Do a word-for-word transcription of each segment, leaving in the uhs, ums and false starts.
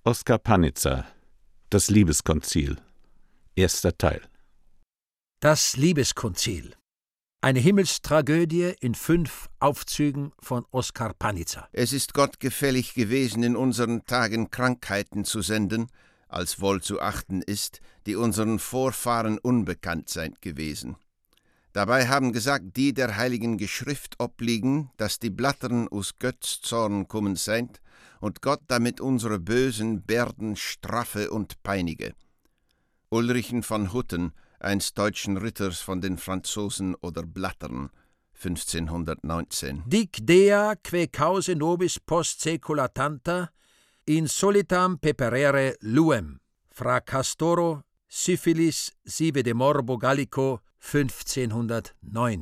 Oskar Panizza, Das Liebeskonzil. Erster Teil. Das Liebeskonzil. Eine Himmelstragödie in fünf Aufzügen von Oskar Panizza. Es ist Gott gefällig gewesen, in unseren Tagen Krankheiten zu senden, als wohl zu achten ist, die unseren Vorfahren unbekannt seid gewesen. Dabei haben gesagt, die der heiligen Geschrift obliegen, dass die Blattern aus Götz Zorn kommen seid, und Gott damit unsere bösen Bärden straffe und peinige. Ulrichen von Hutten, eines deutschen Ritters von den Franzosen oder Blattern, fünfzehnhundertneunzehn. Dic dea que cause nobis post saecula tanta, in solitam peperere luem, fra castoro syphilis sive de morbo gallico, fünfzehnhundertneun.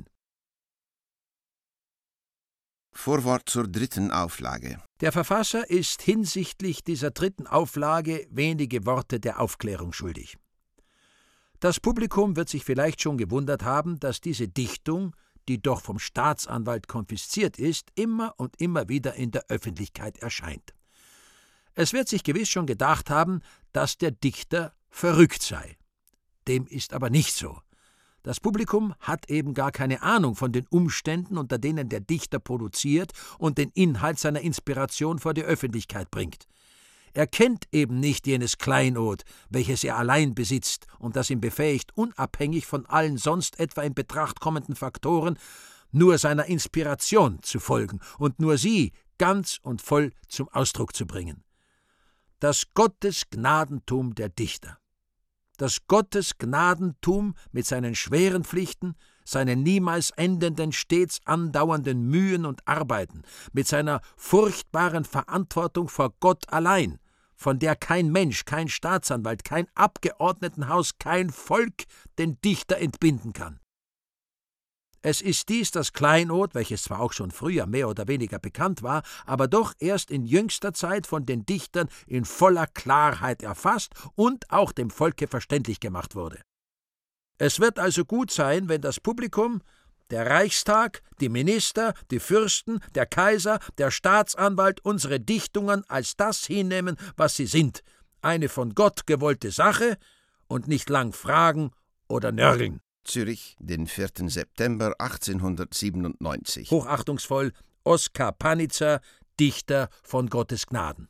Vorwort zur dritten Auflage. Der Verfasser ist hinsichtlich dieser dritten Auflage wenige Worte der Aufklärung schuldig. Das Publikum wird sich vielleicht schon gewundert haben, dass diese Dichtung, die doch vom Staatsanwalt konfisziert ist, immer und immer wieder in der Öffentlichkeit erscheint. Es wird sich gewiss schon gedacht haben, dass der Dichter verrückt sei. Dem ist aber nicht so. Das Publikum hat eben gar keine Ahnung von den Umständen, unter denen der Dichter produziert und den Inhalt seiner Inspiration vor die Öffentlichkeit bringt. Er kennt eben nicht jenes Kleinod, welches er allein besitzt und das ihn befähigt, unabhängig von allen sonst etwa in Betracht kommenden Faktoren, nur seiner Inspiration zu folgen und nur sie ganz und voll zum Ausdruck zu bringen. Das Gottesgnadentum der Dichter. Das Gottesgnadentum mit seinen schweren Pflichten, seinen niemals endenden, stets andauernden Mühen und Arbeiten, mit seiner furchtbaren Verantwortung vor Gott allein, von der kein Mensch, kein Staatsanwalt, kein Abgeordnetenhaus, kein Volk den Dichter entbinden kann. Es ist dies das Kleinod, welches zwar auch schon früher mehr oder weniger bekannt war, aber doch erst in jüngster Zeit von den Dichtern in voller Klarheit erfasst und auch dem Volke verständlich gemacht wurde. Es wird also gut sein, wenn das Publikum, der Reichstag, die Minister, die Fürsten, der Kaiser, der Staatsanwalt unsere Dichtungen als das hinnehmen, was sie sind, eine von Gott gewollte Sache, und nicht lang fragen oder nörgeln. Zürich, den vierten September achtzehnhundertsiebenundneunzig. Hochachtungsvoll, Oskar Panizza, Dichter von Gottes Gnaden.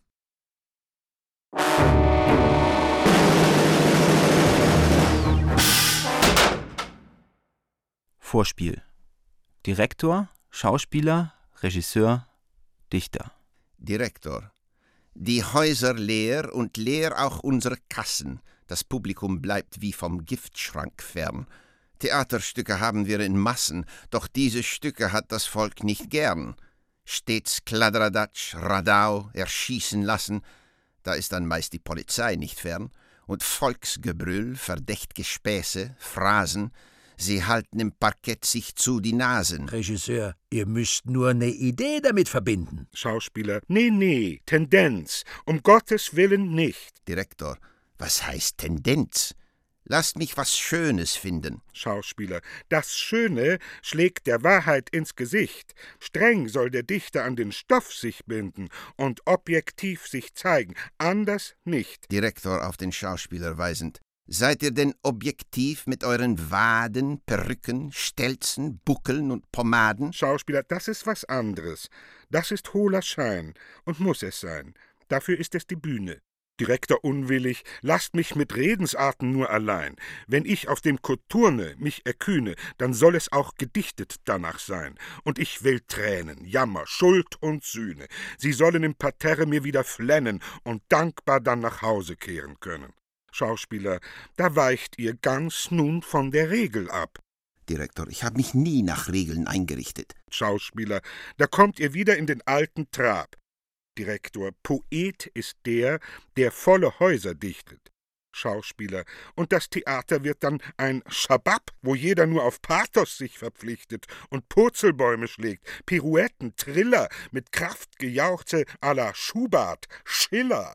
Vorspiel. Direktor, Schauspieler, Regisseur, Dichter. Direktor. Die Häuser leer und leer auch unsere Kassen. Das Publikum bleibt wie vom Giftschrank fern. Theaterstücke haben wir in Massen, doch diese Stücke hat das Volk nicht gern. Stets Kladderadatsch, Radau, erschießen lassen, da ist dann meist die Polizei nicht fern, und Volksgebrüll, verdächt'ge Späße, Phrasen, sie halten im Parkett sich zu die Nasen. Regisseur, ihr müsst nur eine Idee damit verbinden. Schauspieler, nee, nee, Tendenz, um Gottes Willen nicht. Direktor, was heißt Tendenz? Lasst mich was Schönes finden. Schauspieler, das Schöne schlägt der Wahrheit ins Gesicht. Streng soll der Dichter an den Stoff sich binden und objektiv sich zeigen, anders nicht. Direktor auf den Schauspieler weisend. Seid ihr denn objektiv mit euren Waden, Perücken, Stelzen, Buckeln und Pomaden? Schauspieler, das ist was anderes. Das ist hohler Schein und muss es sein. Dafür ist es die Bühne. Direktor unwillig, lasst mich mit Redensarten nur allein. Wenn ich auf dem Koturne mich erkühne, dann soll es auch gedichtet danach sein. Und ich will Tränen, Jammer, Schuld und Sühne. Sie sollen im Parterre mir wieder flennen und dankbar dann nach Hause kehren können. Schauspieler, da weicht ihr ganz nun von der Regel ab. Direktor, ich habe mich nie nach Regeln eingerichtet. Schauspieler, da kommt ihr wieder in den alten Trab. Direktor, Poet ist der, der volle Häuser dichtet. Schauspieler, und das Theater wird dann ein Schabab, wo jeder nur auf Pathos sich verpflichtet und Purzelbäume schlägt, Pirouetten, Triller, mit Kraftgejauchze à la Schubert, Schiller.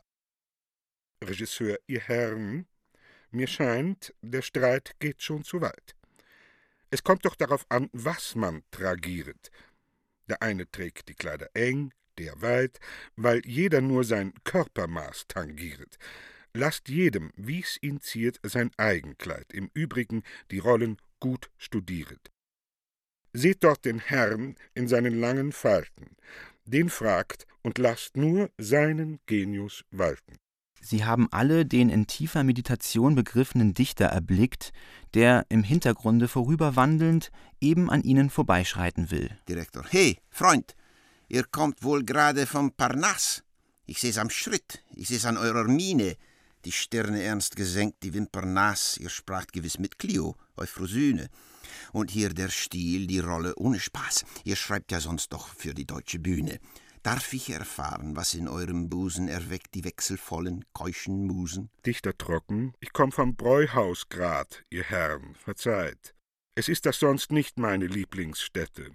Regisseur, ihr Herren, mir scheint, der Streit geht schon zu weit. Es kommt doch darauf an, was man tragiert. Der eine trägt die Kleider eng, der weit, weil jeder nur sein Körpermaß tangiert. Lasst jedem, wie's ihn ziert, sein Eigenkleid, im Übrigen die Rollen gut studieret. Seht dort den Herrn in seinen langen Falten, den fragt und lasst nur seinen Genius walten. Sie haben alle den in tiefer Meditation begriffenen Dichter erblickt, der im Hintergrunde vorüberwandelnd eben an ihnen vorbeischreiten will. Direktor: Hey, Freund, ihr kommt wohl gerade vom Parnass. Ich seh's am Schritt, ich seh's an eurer Miene. Die Stirne ernst gesenkt, die Wimpern nass. Ihr spracht gewiss mit Clio, Euphrosyne. Und hier der Stil, die Rolle ohne Spaß. Ihr schreibt ja sonst doch für die deutsche Bühne. Darf ich erfahren, was in eurem Busen erweckt die wechselvollen, keuschen Musen? Dichter trocken: Ich komm vom Bräuhaus grad, ihr Herren, verzeiht. Es ist das sonst nicht meine Lieblingsstätte.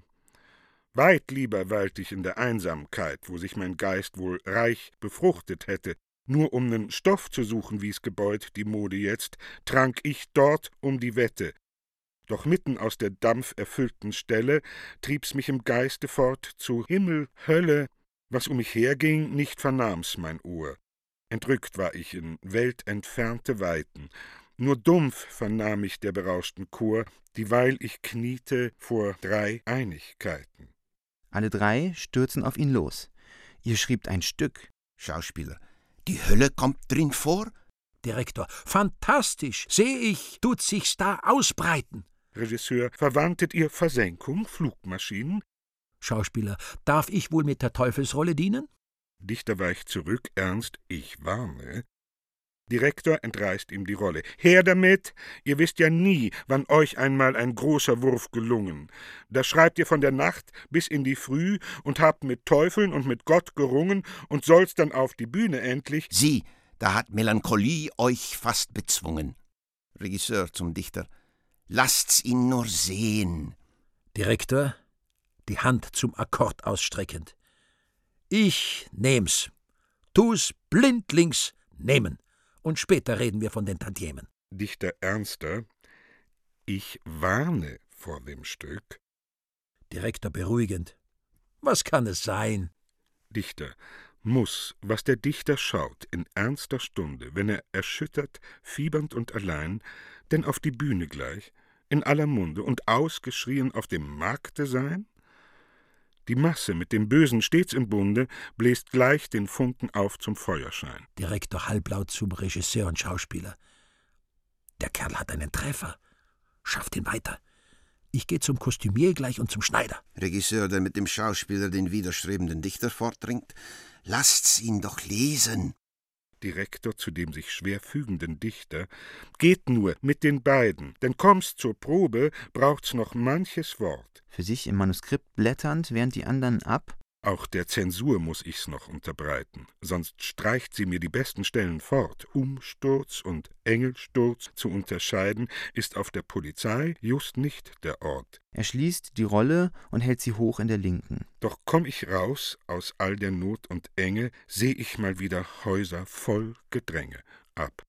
Weit lieber weilt ich in der Einsamkeit, wo sich mein Geist wohl reich befruchtet hätte. Nur um nen Stoff zu suchen, wie's gebeut die Mode jetzt, trank ich dort um die Wette. Doch mitten aus der dampferfüllten Stelle trieb's mich im Geiste fort zu Himmel, Hölle. Was um mich herging, nicht vernahm's mein Ohr. Entrückt war ich in weltentfernte Weiten. Nur dumpf vernahm ich der berauschten Chor, dieweil ich kniete vor drei Einigkeiten. Alle drei stürzen auf ihn los. Ihr schreibt ein Stück. Schauspieler: Die Hölle kommt drin vor? Direktor: Fantastisch, seh ich, tut sich's da ausbreiten. Regisseur: Verwandtet ihr Versenkung, Flugmaschinen? Schauspieler: Darf ich wohl mit der Teufelsrolle dienen? Dichter weicht zurück, ernst: Ich warne. Direktor entreißt ihm die Rolle. Her damit! Ihr wisst ja nie, wann euch einmal ein großer Wurf gelungen. Da schreibt ihr von der Nacht bis in die Früh und habt mit Teufeln und mit Gott gerungen und soll's dann auf die Bühne endlich. Sieh, da hat Melancholie euch fast bezwungen. Regisseur zum Dichter: Lasst's ihn nur sehen. Direktor, die Hand zum Akkord ausstreckend: Ich nehm's. Tu's blindlings nehmen. Und später reden wir von den Tantiemen. Dichter ernster: Ich warne vor dem Stück. Direktor beruhigend: Was kann es sein? Dichter: Muß, was der Dichter schaut, in ernster Stunde, wenn er erschüttert, fiebernd und allein, denn auf die Bühne gleich, in aller Munde und ausgeschrien auf dem Markte sein? Die Masse mit dem Bösen stets im Bunde bläst gleich den Funken auf zum Feuerschein. Direktor halblaut zum Regisseur und Schauspieler: Der Kerl hat einen Treffer. Schafft ihn weiter. Ich gehe zum Kostümier gleich und zum Schneider. Regisseur, der mit dem Schauspieler den widerstrebenden Dichter fortdringt: Lasst's ihn doch lesen. Direktor zu dem sich schwer fügenden Dichter: Geht nur mit den beiden, denn kommt's zur Probe, braucht's noch manches Wort. Für sich im Manuskript blätternd, während die anderen ab. Auch der Zensur muß ich's noch unterbreiten, sonst streicht sie mir die besten Stellen fort. Umsturz und Engelsturz zu unterscheiden, ist auf der Polizei just nicht der Ort. Er schließt die Rolle und hält sie hoch in der Linken. Doch komm ich raus aus all der Not und Enge, seh ich mal wieder Häuser voll Gedränge ab.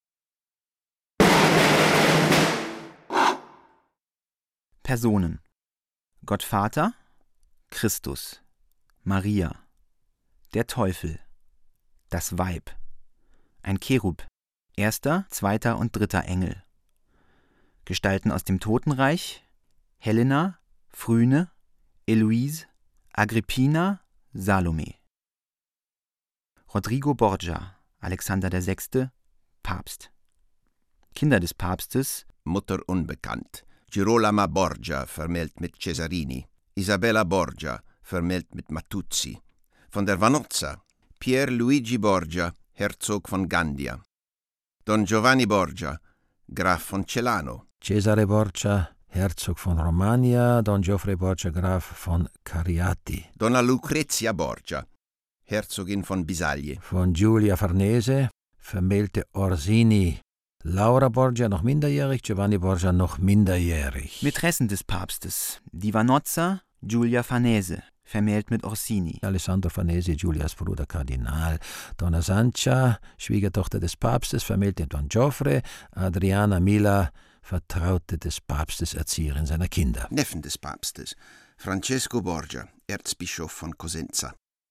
Personen: Gottvater, Christus, Maria, der Teufel, das Weib, ein Cherub, erster, zweiter und dritter Engel. Gestalten aus dem Totenreich: Helena, Phryne, Heloise, Agrippina, Salome. Rodrigo Borgia, Alexander der Sechste, Papst. Kinder des Papstes: Mutter unbekannt. Girolama Borgia, vermählt mit Cesarini. Isabella Borgia, vermählt mit Matuzzi. Von der Vanozza: Pier Luigi Borgia, Herzog von Gandia. Don Giovanni Borgia, Graf von Celano. Cesare Borgia, Herzog von Romagna. Don Geoffrey Borgia, Graf von Cariati. Donna Lucrezia Borgia, Herzogin von Bisaglie. Von Giulia Farnese, vermählte Orsini. Laura Borgia noch minderjährig, Giovanni Borgia noch minderjährig. Mätressen des Papstes: die Vanozza, Giulia Farnese, vermählt mit Orsini. Alessandro Farnese, Giulias Bruder Kardinal. Donna Sancha, Schwiegertochter des Papstes, vermählte Don Geoffrey. Adriana Mila, Vertraute des Papstes, Erzieherin seiner Kinder. Neffen des Papstes: Francesco Borgia, Erzbischof von Cosenza.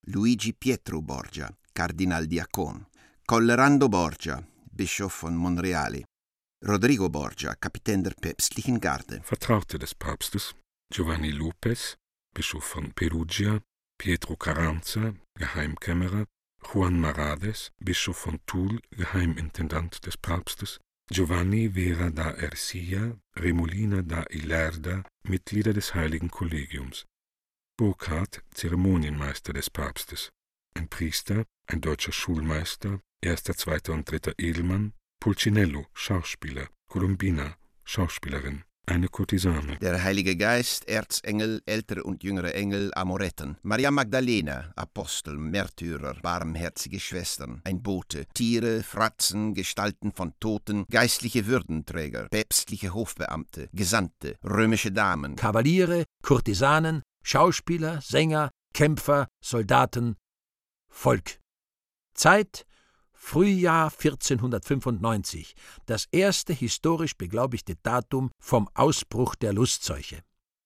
Luigi Pietro Borgia, Kardinaldiakon, Collerando Borgia, Bischof von Monreale, Rodrigo Borgia, Kapitän der päpstlichen Garde, Vertraute des Papstes, Giovanni Lopez, Bischof von Perugia, Pietro Carranza, Geheimkämmerer, Juan Marades, Bischof von Toul, Geheimintendant des Papstes, Giovanni Vera da Ercilla, Remolina da Ilerda, Mitglieder des Heiligen Kollegiums, Burkhard, Zeremonienmeister des Papstes, ein Priester, ein deutscher Schulmeister, erster, zweiter und dritter Edelmann, Pulcinello, Schauspieler, Colombina, Schauspielerin, eine Kurtisane. der Heilige Geist, Erzengel, ältere und jüngere Engel, Amoretten, Maria Magdalena, Apostel, Märtyrer, barmherzige Schwestern, ein Bote, Tiere, Fratzen, Gestalten von Toten, geistliche Würdenträger, päpstliche Hofbeamte, Gesandte, römische Damen, Kavaliere, Kurtisanen, Schauspieler, Sänger, Kämpfer, Soldaten, Volk. Zeit: Frühjahr vierzehnhundertfünfundneunzig, das erste historisch beglaubigte Datum vom Ausbruch der Lustseuche.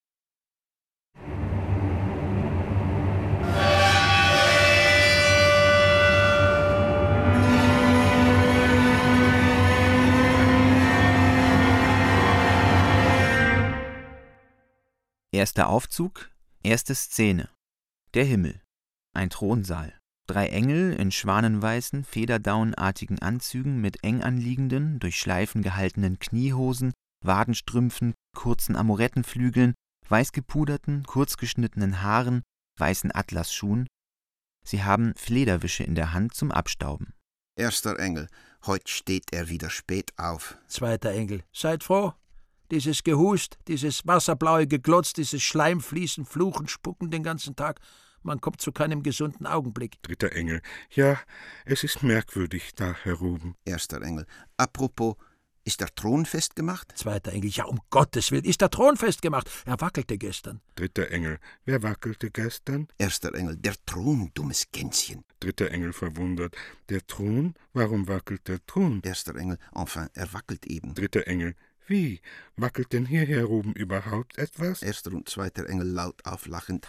Erster Aufzug, erste Szene. Der Himmel. Ein Thronsaal. Drei Engel in schwanenweißen, federdaunartigen Anzügen mit eng anliegenden, durch Schleifen gehaltenen Kniehosen, Wadenstrümpfen, kurzen Amorettenflügeln, weißgepuderten, kurzgeschnittenen Haaren, weißen Atlasschuhen. Sie haben Flederwische in der Hand zum Abstauben. Erster Engel, heut steht er wieder spät auf. Zweiter Engel: Seid froh. Dieses Gehust, dieses wasserblaue Geglotz, dieses Schleimfließen, Fluchen, Spucken den ganzen Tag. Man kommt zu keinem gesunden Augenblick. Dritter Engel, ja, es ist merkwürdig da, Herr Ruben. Erster Engel, apropos, ist der Thron festgemacht? Zweiter Engel: Ja, um Gottes Willen, ist der Thron festgemacht. Er wackelte gestern. Dritter Engel, wer wackelte gestern? Erster Engel, der Thron, dummes Gänschen. Dritter Engel verwundert, der Thron? Warum wackelt der Thron? Erster Engel, enfin, er wackelt eben. Dritter Engel, wie? Wackelt denn hier, Herr Ruben, überhaupt etwas? Erster und zweiter Engel laut auflachend.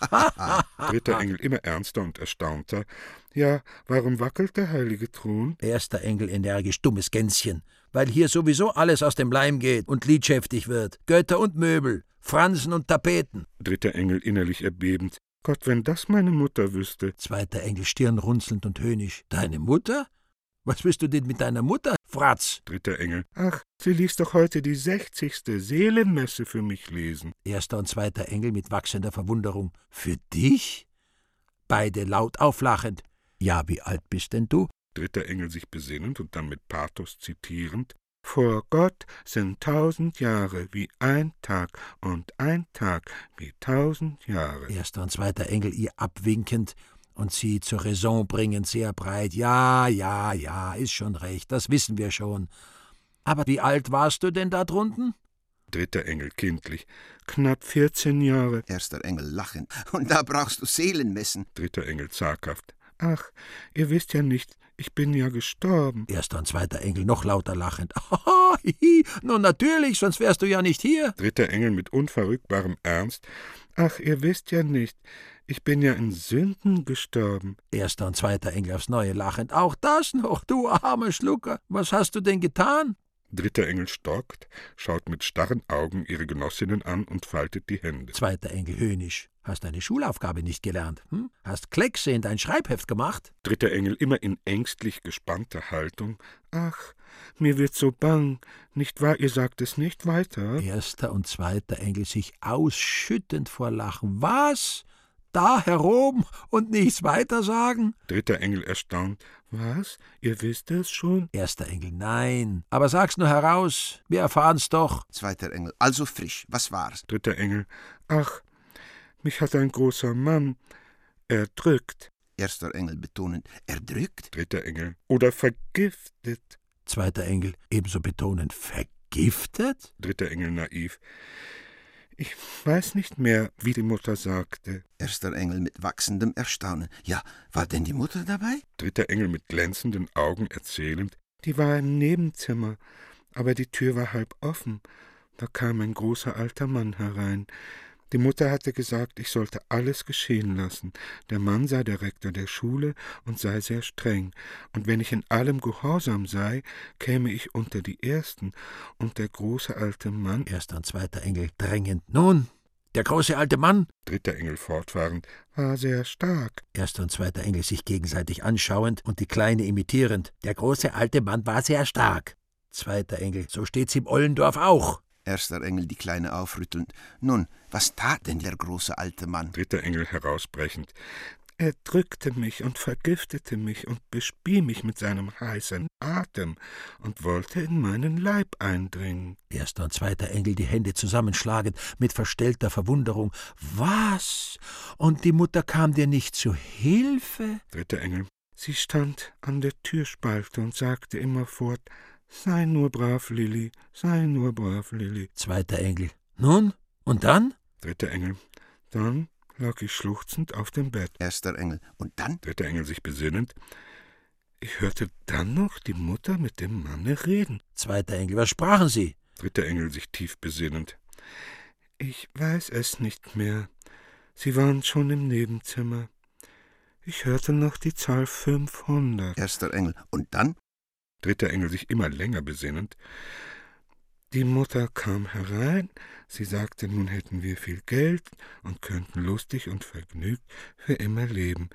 Dritter Engel immer ernster und erstaunter. Ja, warum wackelt der heilige Thron? Erster Engel energisch: Dummes Gänschen. Weil hier sowieso alles aus dem Leim geht und liedschäftig wird. Götter und Möbel, Fransen und Tapeten. Dritter Engel innerlich erbebend. Gott, wenn das meine Mutter wüsste. Zweiter Engel stirnrunzelnd und höhnisch: Deine Mutter? Was willst du denn mit deiner Mutter, Fratz? Dritter Engel, ach, sie ließ doch heute die sechzigste Seelenmesse für mich lesen. Erster und zweiter Engel mit wachsender Verwunderung: Für dich? Beide laut auflachend: Ja, wie alt bist denn du? Dritter Engel sich besinnend und dann mit Pathos zitierend. Vor Gott sind tausend Jahre wie ein Tag und ein Tag wie tausend Jahre. Erster und zweiter Engel ihr abwinkend und sie zur Raison bringend sehr breit: Ja, ja, ja, ist schon recht, das wissen wir schon. Aber wie alt warst du denn da drunten? Dritter Engel kindlich: Knapp vierzehn Jahre. Erster Engel lachend. Und da brauchst du Seelenmessen. Dritter Engel zaghaft: Ach, ihr wisst ja nicht, ich bin ja gestorben. Erster und zweiter Engel noch lauter lachend: Haha, hihi, nun natürlich, sonst wärst du ja nicht hier. Dritter Engel mit unverrückbarem Ernst: Ach, ihr wisst ja nicht, ich bin ja in Sünden gestorben. Erster und zweiter Engel aufs Neue lachend: Auch das noch, du armer Schlucker. Was hast du denn getan? Dritter Engel stockt, schaut mit starren Augen ihre Genossinnen an und faltet die Hände. Zweiter Engel höhnisch: Hast deine Schulaufgabe nicht gelernt? Hm? Hast Kleckse in dein Schreibheft gemacht? Dritter Engel immer in ängstlich gespannter Haltung: Ach, mir wird so bang, nicht wahr, ihr sagt es nicht weiter? Erster und zweiter Engel sich ausschüttend vor Lachen: Was? Da heroben und nichts weiter sagen? Dritter Engel erstaunt: Was? Ihr wisst es schon? Erster Engel: Nein, aber sag's nur heraus, wir erfahren's doch. Zweiter Engel, also frisch, was war's? Dritter Engel: Ach, mich hat ein großer Mann erdrückt. Erster Engel betonend, erdrückt? Dritter Engel: Oder vergiftet. Zweiter Engel ebenso betonend: Vergiftet? Dritter Engel naiv: Ich weiß nicht mehr, wie die Mutter sagte. Erster Engel mit wachsendem Erstaunen: Ja, war denn die Mutter dabei? Dritter Engel mit glänzenden Augen erzählend: Die war im Nebenzimmer, aber die Tür war halb offen. Da kam ein großer alter Mann herein. Die Mutter hatte gesagt, ich sollte alles geschehen lassen. Der Mann sei der Rektor der Schule und sei sehr streng. Und wenn ich in allem gehorsam sei, käme ich unter die Ersten. Und der große alte Mann... Erster und zweiter Engel drängend. Nun, der große alte Mann... Dritter Engel fortfahrend. War sehr stark. Erster und zweiter Engel sich gegenseitig anschauend und die Kleine imitierend. Der große alte Mann war sehr stark. Zweiter Engel. So steht's im Ollendorf auch. Erster Engel die Kleine aufrüttelnd. Nun, was tat denn der große alte Mann? Dritter Engel herausbrechend. Er drückte mich und vergiftete mich und bespie mich mit seinem heißen Atem und wollte in meinen Leib eindringen. Erster und zweiter Engel die Hände zusammenschlagend, mit verstellter Verwunderung. Was? Und die Mutter kam dir nicht zu Hilfe? Dritter Engel. Sie stand an der Türspalte und sagte immerfort, »Sei nur brav, Lilli, sei nur brav, Lilli.« Zweiter Engel. Nun, und dann? Dritter Engel. Dann lag ich schluchzend auf dem Bett. Erster Engel. Und dann? Dritter Engel sich besinnend. Ich hörte dann noch die Mutter mit dem Manne reden. Zweiter Engel. Was sprachen sie? Dritter Engel sich tief besinnend. Ich weiß es nicht mehr. Sie waren schon im Nebenzimmer. Ich hörte noch die Zahl fünfhundert. Erster Engel. Und dann? Dritter Engel sich immer länger besinnend. Die Mutter kam herein, sie sagte, nun hätten wir viel Geld und könnten lustig und vergnügt für immer leben.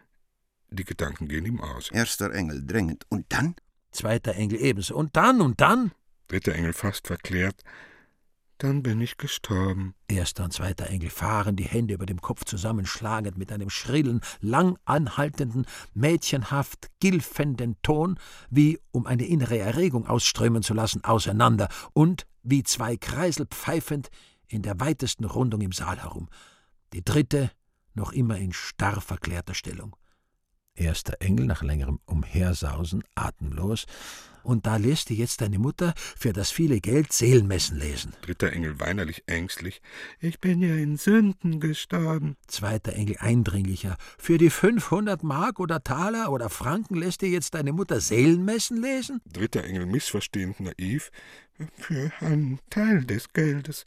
Die Gedanken gehen ihm aus. Erster Engel drängend. Und dann? Zweiter Engel ebenso. Und dann, und dann? Dritter Engel fast verklärt. Dann bin ich gestorben. Erster und zweiter Engel fahren, die Hände über dem Kopf zusammenschlagend, mit einem schrillen, lang anhaltenden, mädchenhaft gilfenden Ton, wie um eine innere Erregung ausströmen zu lassen, auseinander und wie zwei Kreisel pfeifend in der weitesten Rundung im Saal herum. Die dritte noch immer in starr verklärter Stellung. Erster Engel nach längerem Umhersausen atemlos. Und da lässt dir jetzt deine Mutter für das viele Geld Seelenmessen lesen. Dritter Engel weinerlich ängstlich. Ich bin ja in Sünden gestorben. Zweiter Engel eindringlicher. Für die fünfhundert Mark oder Taler oder Franken lässt dir jetzt deine Mutter Seelenmessen lesen? Dritter Engel missverstehend naiv. Für einen Teil des Geldes.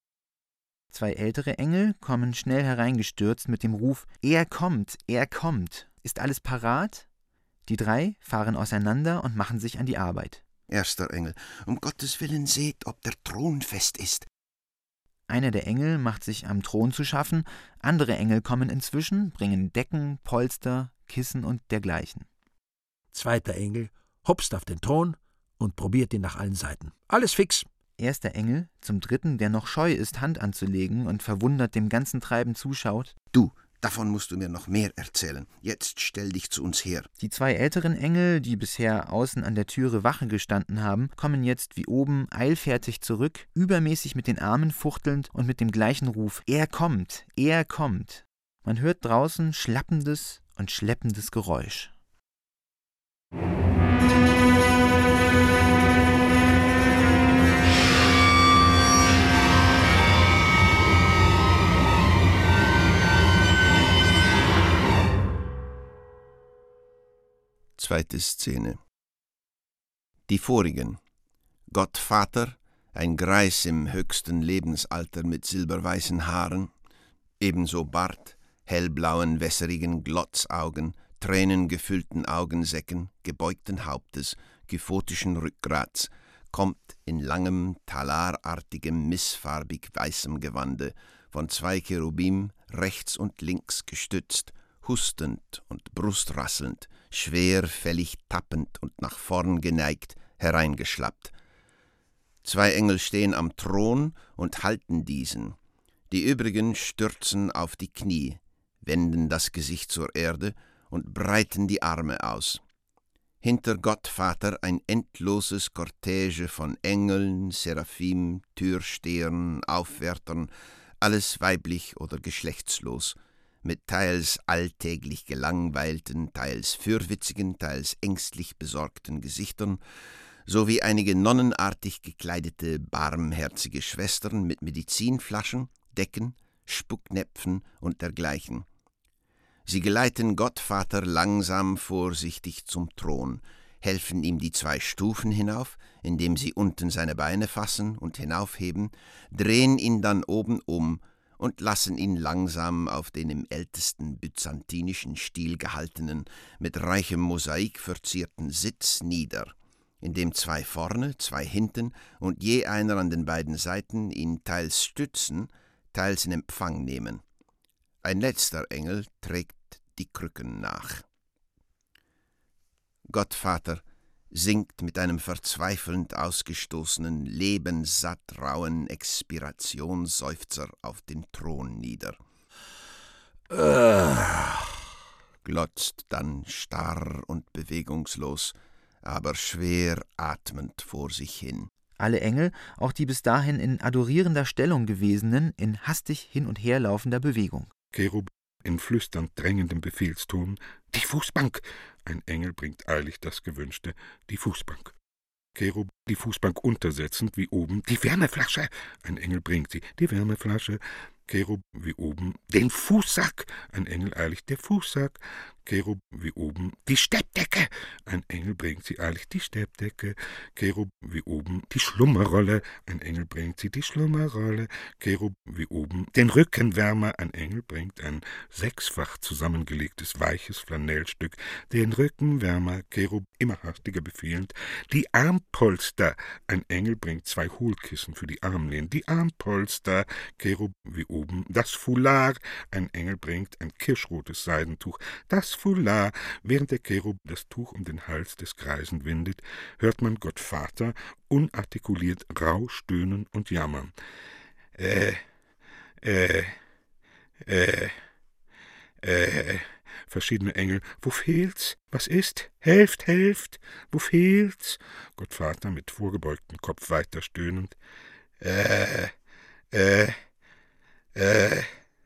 Zwei ältere Engel kommen schnell hereingestürzt mit dem Ruf: Er kommt, er kommt. Ist alles parat? Die drei fahren auseinander und machen sich an die Arbeit. Erster Engel. Um Gottes Willen seht, ob der Thron fest ist. Einer der Engel macht sich am Thron zu schaffen, andere Engel kommen inzwischen, bringen Decken, Polster, Kissen und dergleichen. Zweiter Engel hopst auf den Thron und probiert ihn nach allen Seiten. Alles fix. Erster Engel, zum dritten, der noch scheu ist, Hand anzulegen und verwundert dem ganzen Treiben zuschaut. Du, davon musst du mir noch mehr erzählen. Jetzt stell dich zu uns her. Die zwei älteren Engel, die bisher außen an der Türe Wache gestanden haben, kommen jetzt wie oben eilfertig zurück, übermäßig mit den Armen fuchtelnd und mit dem gleichen Ruf: Er kommt, er kommt. Man hört draußen schlappendes und schleppendes Geräusch. Zweite Szene. Die vorigen. Gott Vater, ein Greis im höchsten Lebensalter mit silberweißen Haaren, ebenso Bart, hellblauen, wässerigen Glotzaugen, tränengefüllten Augensäcken, gebeugten Hauptes, gyphotischen Rückgrats, kommt in langem, talarartigem, missfarbig weißem Gewande, von zwei Cherubim rechts und links gestützt, hustend und brustrasselnd, schwerfällig tappend und nach vorn geneigt, hereingeschlappt. Zwei Engel stehen am Thron und halten diesen. Die übrigen stürzen auf die Knie, wenden das Gesicht zur Erde und breiten die Arme aus. Hinter Gott Vater ein endloses Kortege von Engeln, Seraphim, Türstehern, Aufwärtern, alles weiblich oder geschlechtslos, mit teils alltäglich gelangweilten, teils fürwitzigen, teils ängstlich besorgten Gesichtern, sowie einige nonnenartig gekleidete, barmherzige Schwestern mit Medizinflaschen, Decken, Spucknäpfen und dergleichen. Sie geleiten Gott Vater langsam vorsichtig zum Thron, helfen ihm die zwei Stufen hinauf, indem sie unten seine Beine fassen und hinaufheben, drehen ihn dann oben um und lassen ihn langsam auf den im ältesten byzantinischen Stil gehaltenen, mit reichem Mosaik verzierten Sitz nieder, in dem zwei vorne, zwei hinten und je einer an den beiden Seiten ihn teils stützen, teils in Empfang nehmen. Ein letzter Engel trägt die Krücken nach. Gottvater sinkt mit einem verzweifelnd ausgestoßenen, lebenssatt rauen Expirationsseufzer auf den Thron nieder. Äh. Glotzt dann starr und bewegungslos, aber schwer atmend vor sich hin. Alle Engel, auch die bis dahin in adorierender Stellung gewesenen, in hastig hin und her laufender Bewegung. Cherub in flüsternd drängendem Befehlston: »Die Fußbank!« Ein Engel bringt eilig das Gewünschte: »Die Fußbank!« Cherub die Fußbank untersetzend, wie oben: »Die Wärmeflasche!« Ein Engel bringt sie: »Die Wärmeflasche!« Cherub wie oben: »Den Fußsack!« Ein Engel eilig: »Der Fußsack!« Cherub wie oben: »Die Steppdecke!« Ein Engel bringt sie eilig: »Die Steppdecke!« Cherub wie oben: »Die Schlummerrolle!« Ein Engel bringt sie: »Die Schlummerrolle!« Cherub wie oben: »Den Rückenwärmer!« Ein Engel bringt ein sechsfach zusammengelegtes weiches Flanellstück: »Den Rückenwärmer!« Cherub immer hastiger befehlend: »Die Armpolster!« Ein Engel bringt zwei Hohlkissen für die Armlehnen: »Die Armpolster!« Cherub wie oben: »Das Foulard!« Ein Engel bringt ein kirschrotes Seidentuch: »Das Foulard!« Während der Cherub das Tuch um den Hals des Greisen windet, hört man Gottvater unartikuliert rauh stöhnen und jammern. Äh, äh, äh, äh, verschiedene Engel: »Wo fehlt's? Was ist? Helft, helft! Wo fehlt's?« Gottvater mit vorgebeugtem Kopf weiter stöhnend: »Äh, äh, äh,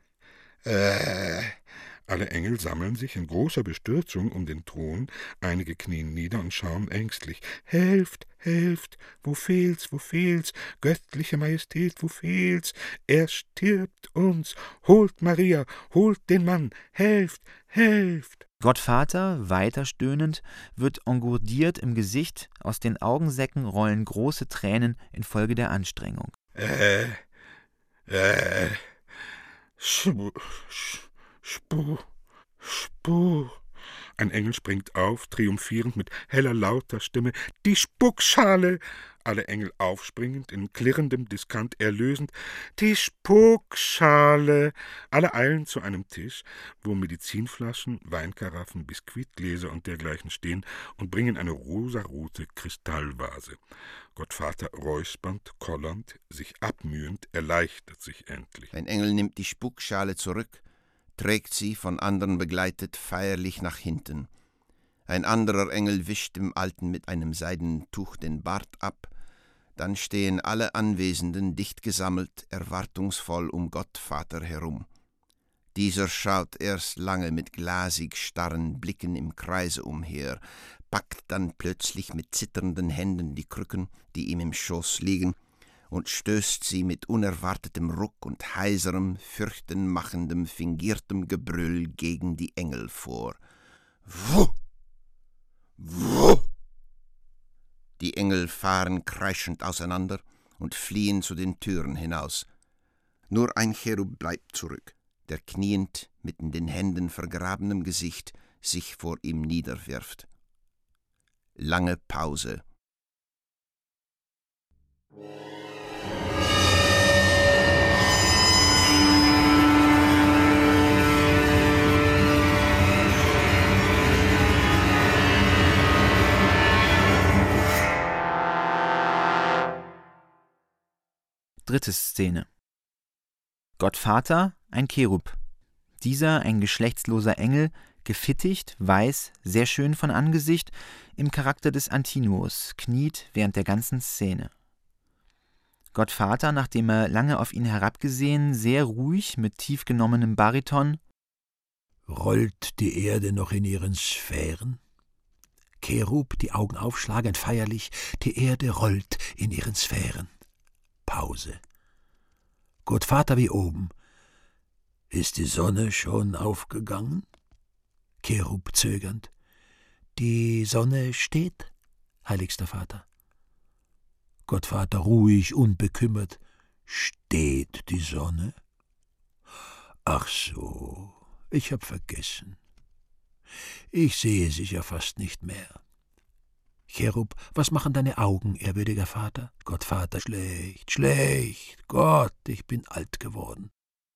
äh...« Alle Engel sammeln sich in großer Bestürzung um den Thron, einige knien nieder und schauen ängstlich: »Helft, helft! Wo fehlt's, wo fehlt's? Göttliche Majestät, wo fehlt's? Er stirbt uns! Holt Maria, holt den Mann! Helft, helft!« Gottvater, weiter stöhnend, wird engourdiert im Gesicht, aus den Augensäcken rollen große Tränen infolge der Anstrengung. Äh, äh, Spu, Spu, Spu. Ein Engel springt auf, triumphierend mit heller, lauter Stimme: »Die Spuckschale!« Alle Engel aufspringend, in klirrendem Diskant erlösend: »Die Spuckschale!« Alle eilen zu einem Tisch, wo Medizinflaschen, Weinkaraffen, Biskuitgläser und dergleichen stehen, und bringen eine rosarote Kristallvase. Gottvater räuspernd, kollernd, sich abmühend, erleichtert sich endlich. Ein Engel nimmt die Spuckschale zurück, trägt sie, von anderen begleitet, feierlich nach hinten. Ein anderer Engel wischt dem Alten mit einem seidenen Tuch den Bart ab. Dann stehen alle Anwesenden dicht gesammelt, erwartungsvoll um Gottvater herum. Dieser schaut erst lange mit glasig starren Blicken im Kreise umher, packt dann plötzlich mit zitternden Händen die Krücken, die ihm im Schoß liegen, und stößt sie mit unerwartetem Ruck und heiserem, fürchtenmachendem, fingiertem Gebrüll gegen die Engel vor. Wuh! Wuh! Die Engel fahren kreischend auseinander und fliehen zu den Türen hinaus. Nur ein Cherub bleibt zurück, der kniend, mit in den Händen vergrabenem Gesicht, sich vor ihm niederwirft. Lange Pause. Dritte Szene. Gottvater, ein Cherub. Dieser ein geschlechtsloser Engel, gefittigt, weiß, sehr schön von Angesicht, im Charakter des Antinous, kniet während der ganzen Szene. Gottvater, nachdem er lange auf ihn herabgesehen, sehr ruhig mit tief genommenem Bariton: »Rollt die Erde noch in ihren Sphären?« Cherub, die Augen aufschlagend feierlich: »Die Erde rollt in ihren Sphären.« Pause. Gottvater wie oben: »Ist die Sonne schon aufgegangen?« Cherub zögernd: »Die Sonne steht, heiligster Vater.« Gottvater ruhig, unbekümmert: »Steht die Sonne?« »Ach so, ich hab vergessen. Ich sehe sie ja fast nicht mehr.« »Cherub, was machen deine Augen, ehrwürdiger Vater?« »Gott, Vater, schlecht, schlecht. Gott, ich bin alt geworden.«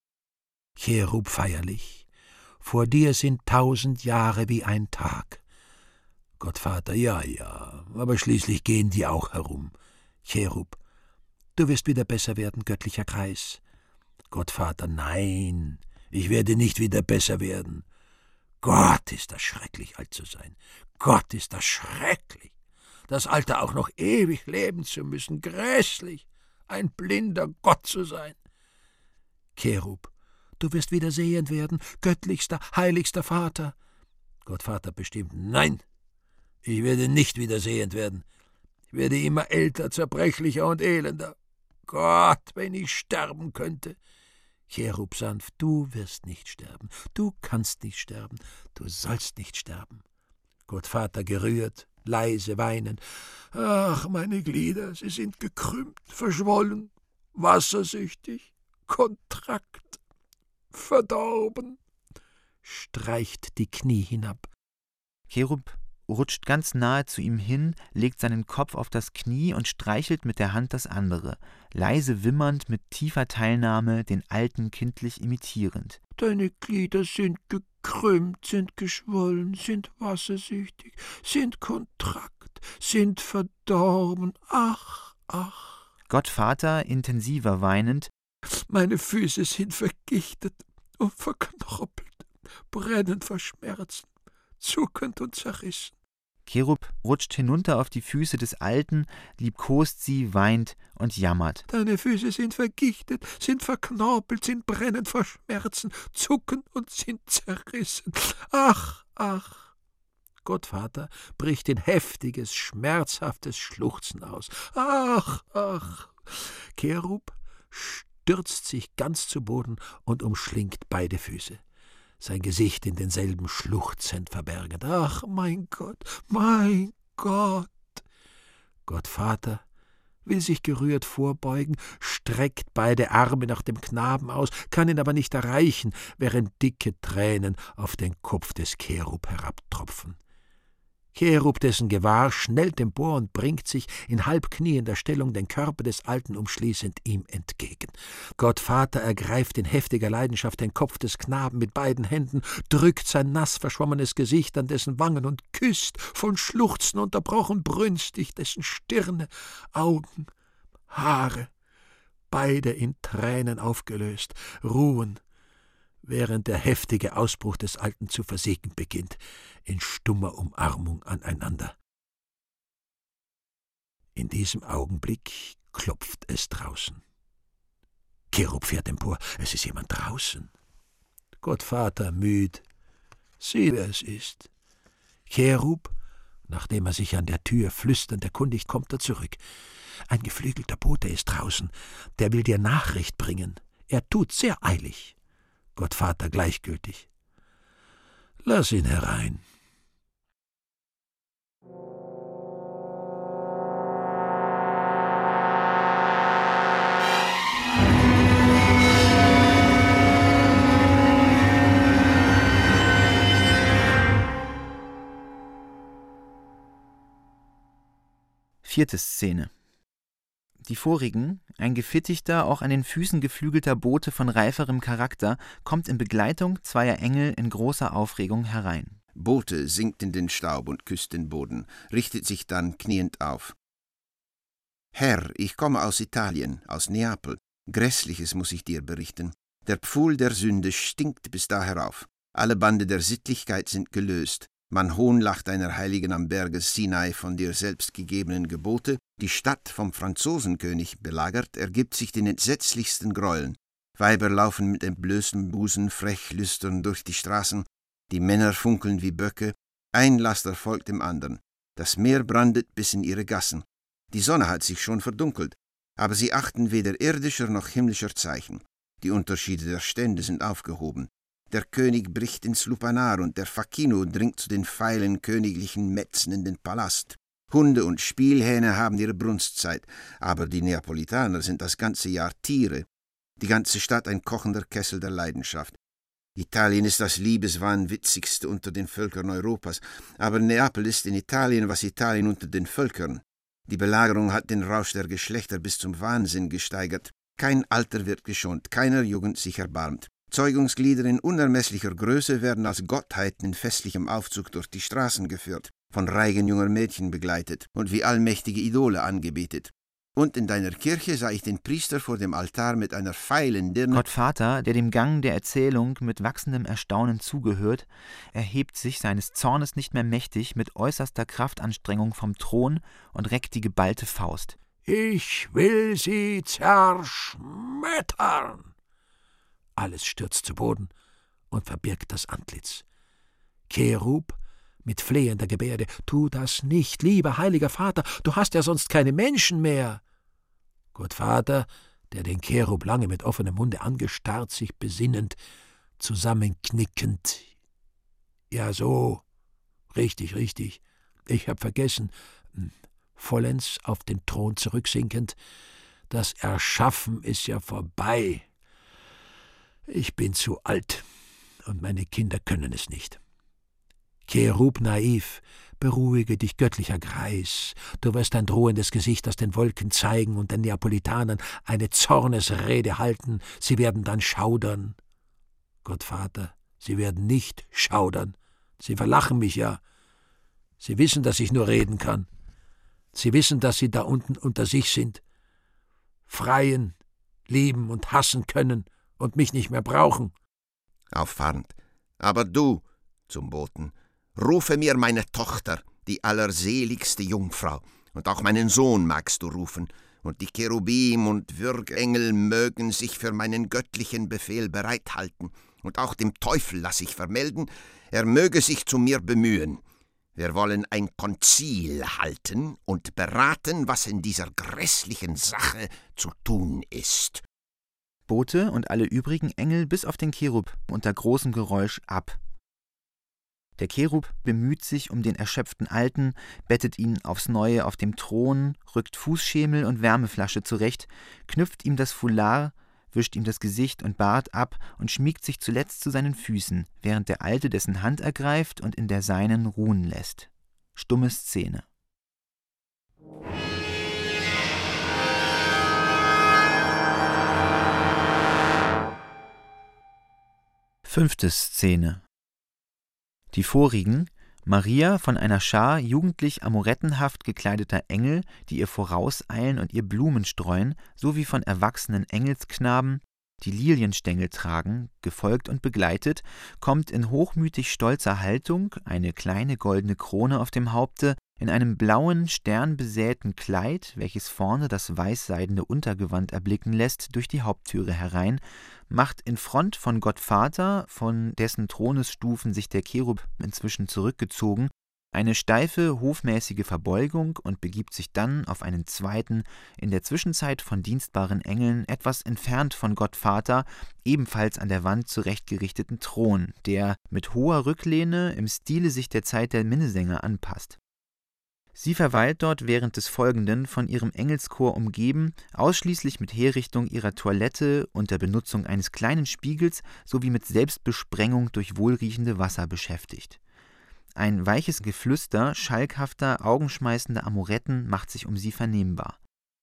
Cherub feierlich: »Vor dir sind tausend Jahre wie ein Tag.« Gott, Vater: »Ja, ja, aber schließlich gehen die auch herum.« Cherub: »Du wirst wieder besser werden, göttlicher Kreis.« Gott, Vater: »Nein, ich werde nicht wieder besser werden. Gott, ist das schrecklich, alt zu sein. Gott, ist das schrecklich. Das Alter auch noch ewig leben zu müssen. Grässlich, ein blinder Gott zu sein.« Cherub: »Du wirst wieder sehend werden, göttlichster, heiligster Vater.« Gott, Vater: »Bestimmt nein, ich werde nicht wieder sehend werden. Ich werde immer älter, zerbrechlicher und elender. Gott, wenn ich sterben könnte.« Cherub sanft: »Du wirst nicht sterben, du kannst nicht sterben, du sollst nicht sterben.« Gott, Vater, gerührt, leise weinend: »Ach, meine Glieder, sie sind gekrümmt, verschwollen, wassersüchtig, kontrakt, verdorben«, streicht die Knie hinab. Cherub rutscht ganz nahe zu ihm hin, legt seinen Kopf auf das Knie und streichelt mit der Hand das andere, leise wimmernd mit tiefer Teilnahme, den Alten kindlich imitierend. »Deine Glieder sind gekrümmt, sind geschwollen, sind wassersüchtig, sind kontrakt, sind verdorben. Ach, ach.« Gott, Vater, intensiver weinend: »Meine Füße sind vergichtet und verknoppelt, brennend vor Schmerzen, zuckend und zerrissen.« Cherub rutscht hinunter auf die Füße des Alten, liebkost sie, weint und jammert. »Deine Füße sind vergichtet, sind verknorpelt, sind brennend vor Schmerzen, zucken und sind zerrissen. Ach, ach.« Gott, Vater, bricht in heftiges, schmerzhaftes Schluchzen aus. »Ach, ach.« Cherub stürzt sich ganz zu Boden und umschlingt beide Füße, sein Gesicht in denselben schluchzend verbergend. »Ach, mein Gott, mein Gott!« Gott, Vater, will sich gerührt vorbeugen, streckt beide Arme nach dem Knaben aus, kann ihn aber nicht erreichen, während dicke Tränen auf den Kopf des Cherub herabtropfen. Cherub, dessen Gewahr, schnellt empor und bringt sich in halbkniender Stellung, den Körper des Alten umschließend, ihm entgegen. Gott, Vater, ergreift in heftiger Leidenschaft den Kopf des Knaben mit beiden Händen, drückt sein nass verschwommenes Gesicht an dessen Wangen und küsst, von Schluchzen unterbrochen, brünstig dessen Stirne, Augen, Haare, beide in Tränen aufgelöst, ruhen, während der heftige Ausbruch des Alten zu versiegen beginnt, in stummer Umarmung aneinander. In diesem Augenblick klopft es draußen. Cherub fährt empor, es ist jemand draußen. Gott, Vater, müd, sieh, wer es ist. Cherub, nachdem er sich an der Tür flüsternd erkundigt, kommt er zurück. Ein geflügelter Bote ist draußen, der will dir Nachricht bringen. Er tut sehr eilig. Gott, Vater, gleichgültig: »Lass ihn herein.« Vierte Szene. Die vorigen, ein gefittigter, auch an den Füßen geflügelter Bote von reiferem Charakter, kommt in Begleitung zweier Engel in großer Aufregung herein. Bote sinkt in den Staub und küsst den Boden, richtet sich dann kniend auf. »Herr, ich komme aus Italien, aus Neapel. Grässliches muss ich dir berichten. Der Pfuhl der Sünde stinkt bis da herauf. Alle Bande der Sittlichkeit sind gelöst. Man hohnlacht einer Heiligen am Berge Sinai von dir selbst gegebenen Gebote. Die Stadt vom Franzosenkönig belagert, ergibt sich den entsetzlichsten Gräueln. Weiber laufen mit entblößtem Busen frech lüstern durch die Straßen. Die Männer funkeln wie Böcke. Ein Laster folgt dem anderen. Das Meer brandet bis in ihre Gassen. Die Sonne hat sich schon verdunkelt, aber sie achten weder irdischer noch himmlischer Zeichen. Die Unterschiede der Stände sind aufgehoben. Der König bricht ins Lupanar und der Facchino dringt zu den feilen königlichen Metzen in den Palast. Hunde und Spielhähne haben ihre Brunstzeit, aber die Neapolitaner sind das ganze Jahr Tiere. Die ganze Stadt ein kochender Kessel der Leidenschaft. Italien ist das liebeswahnwitzigste unter den Völkern Europas, aber Neapel ist in Italien, was Italien unter den Völkern. Die Belagerung hat den Rausch der Geschlechter bis zum Wahnsinn gesteigert. Kein Alter wird geschont, keiner Jugend sich erbarmt. Zeugungsglieder in unermesslicher Größe werden als Gottheiten in festlichem Aufzug durch die Straßen geführt, von Reigen junger Mädchen begleitet und wie allmächtige Idole angebetet. Und in deiner Kirche sah ich den Priester vor dem Altar mit einer feilen Dirne. Gottvater, der dem Gang der Erzählung mit wachsendem Erstaunen zugehört, erhebt sich seines Zornes nicht mehr mächtig mit äußerster Kraftanstrengung vom Thron und reckt die geballte Faust. »Ich will sie zerschmettern!« Alles stürzt zu Boden und verbirgt das Antlitz. Cherub mit flehender Gebärde: »Tu das nicht, lieber heiliger Vater, du hast ja sonst keine Menschen mehr!« Gottvater, der den Cherub lange mit offenem Munde angestarrt, sich besinnend, zusammenknickend: »Ja, so, richtig, richtig, ich hab vergessen«, vollends auf den Thron zurücksinkend: »Das Erschaffen ist ja vorbei. Ich bin zu alt, und meine Kinder können es nicht.« Cherub naiv: »Beruhige dich, göttlicher Greis. Du wirst dein drohendes Gesicht aus den Wolken zeigen und den Neapolitanern eine Zornesrede halten. Sie werden dann schaudern.« Gottvater: »Sie werden nicht schaudern. Sie verlachen mich ja. Sie wissen, dass ich nur reden kann. Sie wissen, dass sie da unten unter sich sind, freien, lieben und hassen können und mich nicht mehr brauchen.« Auffahrend: »Aber du«, zum Boten, »rufe mir meine Tochter, die allerseligste Jungfrau, und auch meinen Sohn magst du rufen, und die Cherubim und Würgengel mögen sich für meinen göttlichen Befehl bereithalten, und auch dem Teufel lass ich vermelden, er möge sich zu mir bemühen. Wir wollen ein Konzil halten und beraten, was in dieser grässlichen Sache zu tun ist.« Bote und alle übrigen Engel bis auf den Cherub unter großem Geräusch ab. Der Cherub bemüht sich um den erschöpften Alten, bettet ihn aufs Neue auf dem Thron, rückt Fußschemel und Wärmeflasche zurecht, knüpft ihm das Foulard, wischt ihm das Gesicht und Bart ab und schmiegt sich zuletzt zu seinen Füßen, während der Alte dessen Hand ergreift und in der seinen ruhen lässt. Stumme Szene. Fünfte Szene. Die vorigen: Maria von einer Schar jugendlich amorettenhaft gekleideter Engel, die ihr vorauseilen und ihr Blumen streuen, sowie von erwachsenen Engelsknaben, die Lilienstängel tragen, gefolgt und begleitet, kommt in hochmütig stolzer Haltung, eine kleine goldene Krone auf dem Haupte, in einem blauen, sternbesäten Kleid, welches vorne das weißseidene Untergewand erblicken lässt, durch die Haupttüre herein, macht in Front von Gottvater, von dessen Thronesstufen sich der Cherub inzwischen zurückgezogen, eine steife, hofmäßige Verbeugung und begibt sich dann auf einen zweiten, in der Zwischenzeit von dienstbaren Engeln etwas entfernt von Gottvater, ebenfalls an der Wand zurechtgerichteten Thron, der mit hoher Rücklehne im Stile sich der Zeit der Minnesänger anpasst. Sie verweilt dort während des Folgenden, von ihrem Engelschor umgeben, ausschließlich mit Herrichtung ihrer Toilette, unter Benutzung eines kleinen Spiegels sowie mit Selbstbesprengung durch wohlriechende Wasser beschäftigt. Ein weiches Geflüster schalkhafter, augenschmeißender Amoretten macht sich um sie vernehmbar.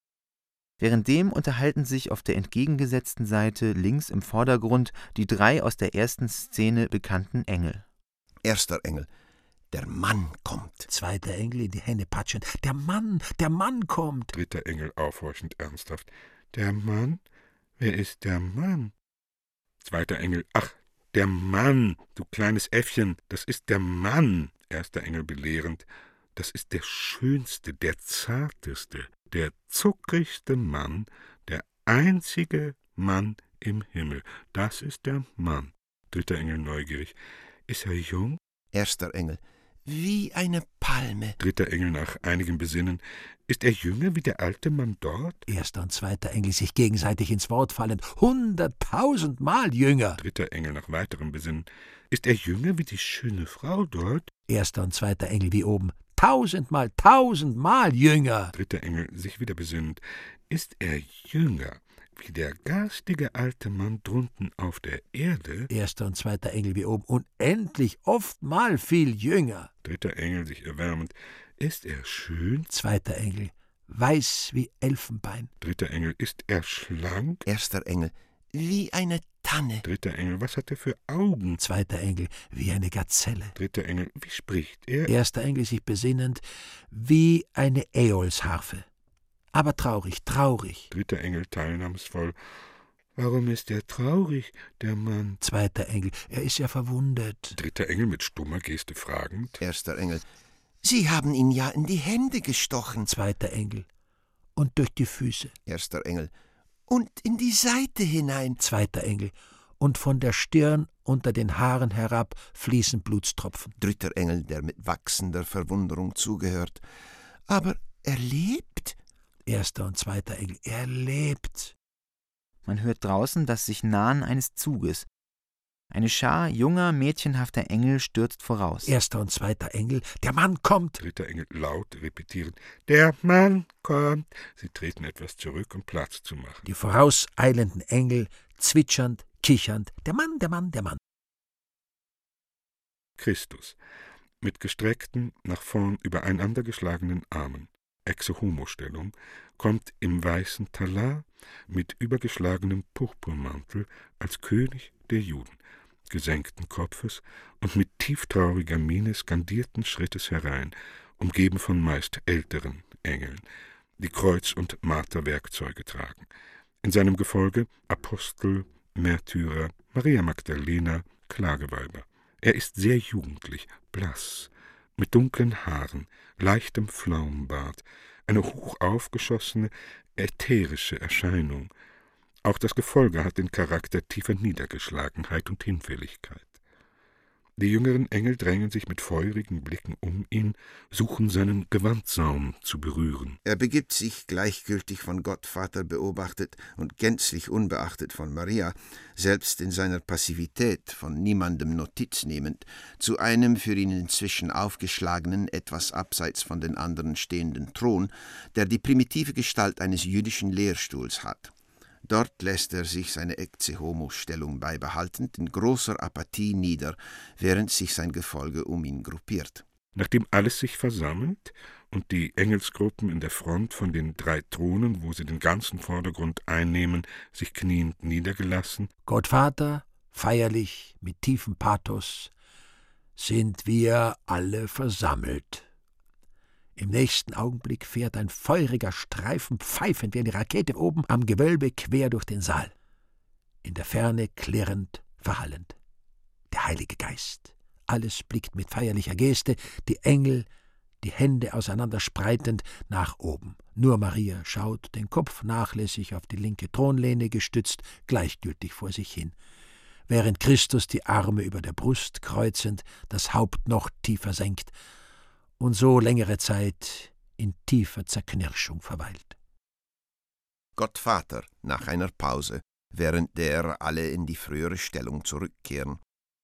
Währenddem unterhalten sich auf der entgegengesetzten Seite links im Vordergrund die drei aus der ersten Szene bekannten Engel. Erster Engel: »Der Mann kommt.« Zweiter Engel in die Hände patschend: »Der Mann, der Mann kommt.« Dritter Engel aufhorchend ernsthaft: »Der Mann? Wer ist der Mann?« Zweiter Engel: »Ach, der Mann, du kleines Äffchen, das ist der Mann.« Erster Engel belehrend: »Das ist der schönste, der zarteste, der zuckrigste Mann, der einzige Mann im Himmel. Das ist der Mann.« Dritter Engel neugierig: »Ist er jung?« Erster Engel: »Wie eine Palme.« Dritter Engel nach einigem Besinnen: »Ist er jünger wie der alte Mann dort?« Erster und zweiter Engel sich gegenseitig ins Wort fallend: »Hunderttausendmal jünger.« Dritter Engel nach weiterem Besinnen: »Ist er jünger wie die schöne Frau dort?« Erster und zweiter Engel wie oben: »Tausendmal, tausendmal jünger.« Dritter Engel sich wieder besinnend: »Ist er jünger wie der garstige alte Mann drunten auf der Erde. Erster und zweiter Engel wie oben, unendlich oftmal viel jünger. Dritter Engel sich erwärmend. Ist er schön? Zweiter Engel, weiß wie Elfenbein. Dritter Engel, ist er schlank? Erster Engel, wie eine Tanne. Dritter Engel, was hat er für Augen? Zweiter Engel, wie eine Gazelle. Dritter Engel, wie spricht er? Erster Engel sich besinnend, wie eine Äolsharfe. Aber traurig, traurig. Dritter Engel teilnahmsvoll. Warum ist er traurig, der Mann? Zweiter Engel, er ist ja verwundet. Dritter Engel mit stummer Geste fragend. Erster Engel, Sie haben ihn ja in die Hände gestochen. Zweiter Engel, und durch die Füße. Erster Engel, und in die Seite hinein. Zweiter Engel, und von der Stirn unter den Haaren herab fließen Blutstropfen. Dritter Engel, der mit wachsender Verwunderung zugehört. Aber er lebt? Erster und zweiter Engel, er lebt. Man hört draußen das sich Nahen eines Zuges. Eine Schar junger, mädchenhafter Engel stürzt voraus. Erster und zweiter Engel, der Mann kommt. Dritter Engel laut repetierend. Der Mann kommt. Sie treten etwas zurück, um Platz zu machen. Die vorauseilenden Engel, zwitschernd, kichernd. Der Mann, der Mann, der Mann. Christus. Mit gestreckten, nach vorn übereinandergeschlagenen Armen. Exe-Homo-Stellung, kommt im weißen Talar mit übergeschlagenem Purpurmantel als König der Juden, gesenkten Kopfes und mit tieftrauriger Miene skandierten Schrittes herein, umgeben von meist älteren Engeln, die Kreuz- und Marterwerkzeuge tragen. In seinem Gefolge Apostel, Märtyrer, Maria Magdalena, Klageweiber. Er ist sehr jugendlich, blass, mit dunklen Haaren, leichtem Pflaumenbart, eine hoch aufgeschossene, ätherische Erscheinung. Auch das Gefolge hat den Charakter tiefer Niedergeschlagenheit und Hinfälligkeit. Die jüngeren Engel drängen sich mit feurigen Blicken um ihn, suchen seinen Gewandsaum zu berühren. Er begibt sich, gleichgültig von Gott Vater beobachtet und gänzlich unbeachtet von Maria, selbst in seiner Passivität von niemandem Notiz nehmend, zu einem für ihn inzwischen aufgeschlagenen, etwas abseits von den anderen stehenden Thron, der die primitive Gestalt eines jüdischen Lehrstuhls hat. Dort lässt er sich seine Ecce-Homo-Stellung beibehaltend in großer Apathie nieder, während sich sein Gefolge um ihn gruppiert. Nachdem alles sich versammelt und die Engelsgruppen in der Front von den drei Thronen, wo sie den ganzen Vordergrund einnehmen, sich kniend niedergelassen, Gott Vater, feierlich, mit tiefem Pathos, sind wir alle versammelt. Im nächsten Augenblick fährt ein feuriger Streifen pfeifend wie eine Rakete oben am Gewölbe quer durch den Saal. In der Ferne klirrend, verhallend. Der Heilige Geist. Alles blickt mit feierlicher Geste, die Engel, die Hände auseinanderspreitend, nach oben. Nur Maria schaut, den Kopf nachlässig auf die linke Thronlehne gestützt, gleichgültig vor sich hin, während Christus die Arme über der Brust kreuzend, das Haupt noch tiefer senkt und so längere Zeit in tiefer Zerknirschung verweilt. Gott Vater nach einer Pause, während der alle in die frühere Stellung zurückkehren.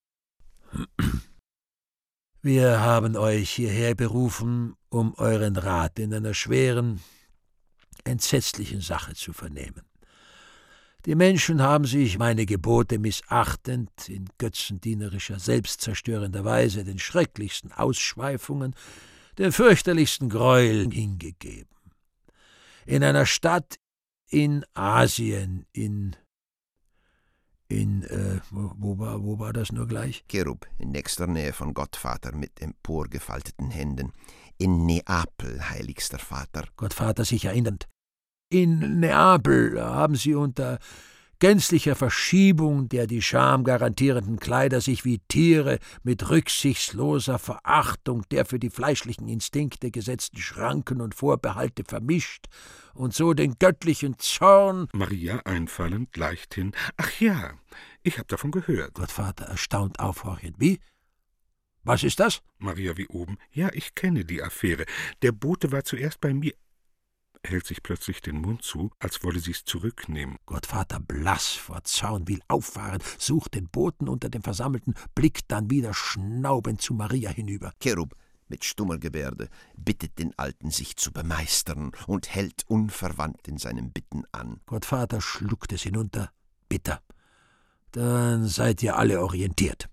Wir haben euch hierher berufen, um euren Rat in einer schweren, entsetzlichen Sache zu vernehmen. Die Menschen haben sich, meine Gebote missachtend, in götzendienerischer, selbstzerstörender Weise den schrecklichsten Ausschweifungen, den fürchterlichsten Gräueln hingegeben. In einer Stadt in Asien, in, in, äh, wo, wo, war, wo war das nur gleich? Cherub, in nächster Nähe von Gottvater mit emporgefalteten Händen. In Neapel, heiligster Vater. Gottvater sich erinnernd. In Neapel haben sie unter gänzlicher Verschiebung der die Scham garantierenden Kleider sich wie Tiere mit rücksichtsloser Verachtung der für die fleischlichen Instinkte gesetzten Schranken und Vorbehalte vermischt und so den göttlichen Zorn. Maria einfallend, leichthin. Ach ja, ich hab davon gehört. Gottvater erstaunt aufhorchend. Wie? Was ist das? Maria wie oben. Ja, ich kenne die Affäre. Der Bote war zuerst bei mir, hält sich plötzlich den Mund zu, als wolle sie's zurücknehmen. Gottvater, blass vor Zorn, will auffahren, sucht den Boten unter den Versammelten, blickt dann wieder schnaubend zu Maria hinüber. Cherub, Mit stummer Gebärde bittet den Alten, sich zu bemeistern und hält unverwandt in seinem Bitten an. Gottvater schluckt es hinunter, bitter. Dann seid ihr alle orientiert.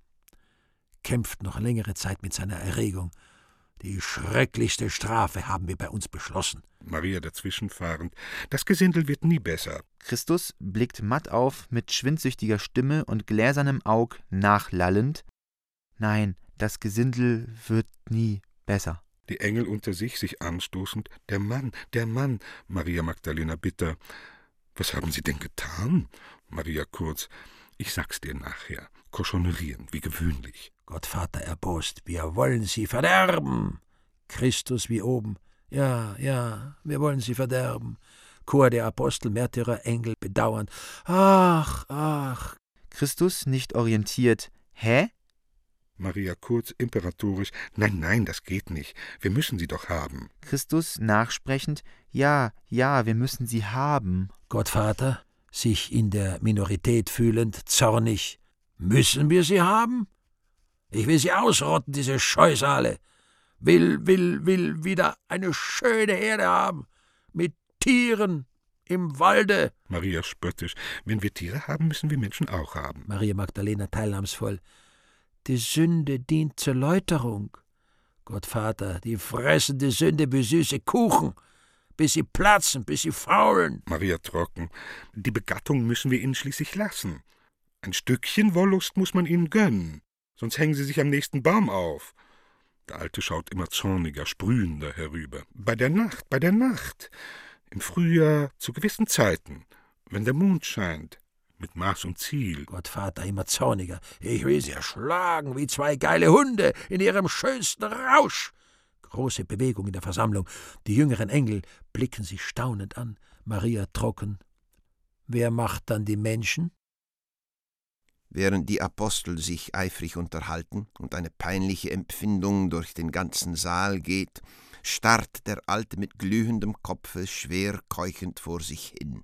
Kämpft noch längere Zeit mit seiner Erregung. Die schrecklichste Strafe haben wir bei uns beschlossen. Maria dazwischenfahrend. Das Gesindel wird nie besser. Christus blickt matt auf, mit schwindsüchtiger Stimme und gläsernem Aug nachlallend. Nein, das Gesindel wird nie besser. Die Engel unter sich, sich anstoßend. Der Mann, der Mann. Maria Magdalena bitter. Was haben Sie denn getan? Maria kurz. Ich sag's dir nachher. Koschonerieren, wie gewöhnlich. Gottvater erbost. Wir wollen sie verderben. Christus wie oben. Ja, ja, wir wollen sie verderben. Chor der Apostel, Märtyrer, Engel bedauernd. Ach, ach. Christus nicht orientiert. Hä? Maria kurz, imperatorisch. Nein, nein, das geht nicht. Wir müssen sie doch haben. Christus nachsprechend. Ja, ja, wir müssen sie haben. Gottvater, sich in der Minorität fühlend, zornig. Müssen wir sie haben? Ich will sie ausrotten, diese Scheusale. Will, will, will wieder eine schöne Erde haben. Mit Tieren im Walde. Maria spöttisch. Wenn wir Tiere haben, müssen wir Menschen auch haben. Maria Magdalena teilnahmsvoll. Die Sünde dient zur Läuterung. Gottvater, die fressen die Sünde wie süße Kuchen, bis sie platzen, bis sie faulen. Maria trocken. Die Begattung müssen wir ihnen schließlich lassen. Ein Stückchen Wollust muss man ihnen gönnen, sonst hängen sie sich am nächsten Baum auf. Der Alte schaut immer zorniger, sprühender herüber. Bei der Nacht, bei der Nacht. Im Frühjahr zu gewissen Zeiten, wenn der Mond scheint. Mit Maß und Ziel. Gottvater immer zorniger. Ich will sie erschlagen wie zwei geile Hunde in ihrem schönsten Rausch. Große Bewegung in der Versammlung. Die jüngeren Engel blicken sich staunend an. Maria trocken. Wer macht dann die Menschen? Während die Apostel sich eifrig unterhalten und eine peinliche Empfindung durch den ganzen Saal geht, starrt der Alte mit glühendem Kopfe schwer keuchend vor sich hin.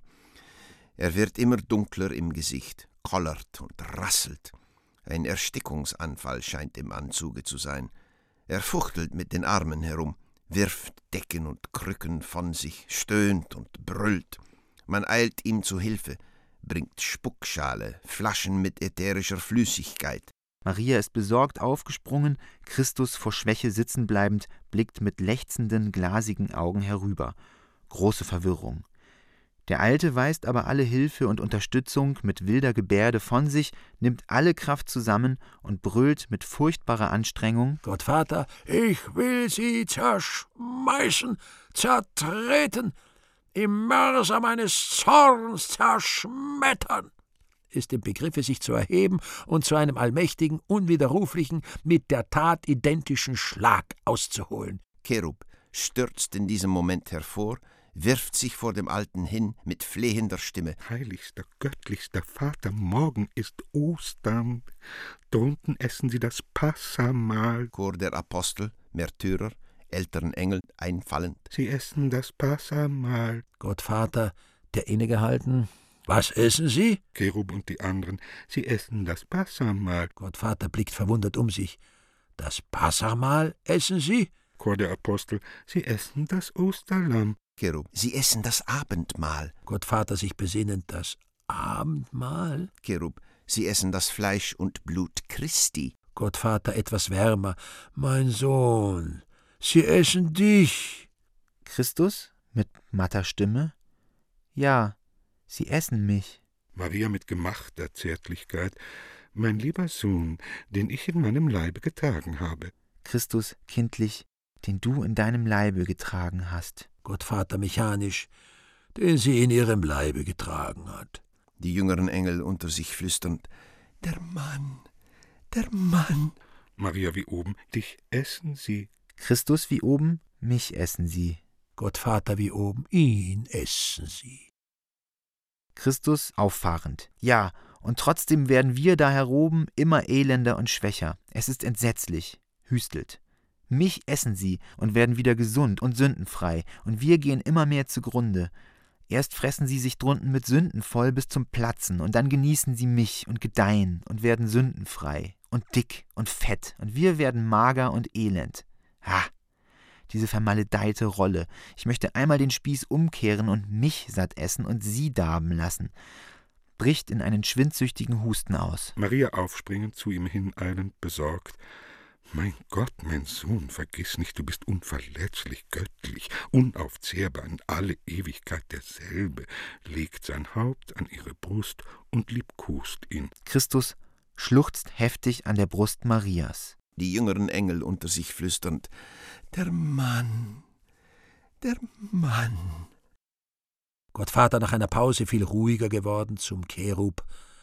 Er wird immer dunkler im Gesicht, kollert und rasselt. Ein Erstickungsanfall scheint im Anzuge zu sein. Er fuchtelt mit den Armen herum, wirft Decken und Krücken von sich, stöhnt und brüllt. Man eilt ihm zu Hilfe, bringt Spuckschale, Flaschen mit ätherischer Flüssigkeit. Maria ist besorgt aufgesprungen, Christus vor Schwäche sitzen bleibend, blickt mit lechzenden, glasigen Augen herüber. Große Verwirrung. Der Alte weist aber alle Hilfe und Unterstützung mit wilder Gebärde von sich, nimmt alle Kraft zusammen und brüllt mit furchtbarer Anstrengung: Gottvater, ich will sie zerschmeißen, zertreten, im Mörser meines Zorns zerschmettern, ist im Begriffe, sich zu erheben und zu einem allmächtigen, unwiderruflichen, mit der Tat identischen Schlag auszuholen. Cherub stürzt in diesem Moment hervor, wirft sich vor dem Alten hin mit flehender Stimme. Heiligster, göttlichster Vater, morgen ist Ostern. Drunten essen sie das Passamahl. Chor der Apostel, Märtyrer, älteren Engel einfallend. Sie essen das Passamahl. Gottvater, der innegehalten. Was essen Sie? Cherub und die anderen. Sie essen das Passamahl. Gottvater blickt verwundert um sich. Das Passamahl essen Sie? Chor der Apostel. Sie essen das Osterlamm. Cherub. Sie essen das Abendmahl. Gottvater sich besinnend. Das Abendmahl? Cherub. Sie essen das Fleisch und Blut Christi. Gottvater etwas wärmer. Mein Sohn, sie essen dich. Christus mit matter Stimme. Ja, sie essen mich. Maria mit gemachter Zärtlichkeit. Mein lieber Sohn, den ich in meinem Leibe getragen habe. Christus kindlich, den du in deinem Leibe getragen hast. Gottvater mechanisch, den sie in ihrem Leibe getragen hat. Die jüngeren Engel unter sich flüsternd. Der Mann, der Mann. Maria wie oben. Dich essen sie. Christus wie oben. Mich essen sie. Gottvater wie oben. Ihn essen sie. Christus auffahrend. Ja, und trotzdem werden wir da heroben immer elender und schwächer. Es ist entsetzlich. Hüstelt. Mich essen sie und werden wieder gesund und sündenfrei, und wir gehen immer mehr zugrunde. Erst fressen sie sich drunten mit Sünden voll bis zum Platzen, und dann genießen sie mich und gedeihen und werden sündenfrei und dick und fett, und wir werden mager und elend. Ha! Diese vermaledeite Rolle. Ich möchte einmal den Spieß umkehren und mich satt essen und sie darben lassen. Bricht in einen schwindsüchtigen Husten aus. Maria aufspringend, zu ihm hineilend, besorgt. »Mein Gott, mein Sohn, vergiss nicht, du bist unverletzlich, göttlich, unaufzehrbar, in alle Ewigkeit derselbe«, legt sein Haupt an ihre Brust und liebkost ihn. Christus schluchzt heftig an der Brust Marias. Die jüngeren Engel unter sich flüsternd: »Der Mann, der Mann.« Gottvater nach einer Pause viel ruhiger geworden zum Cherub.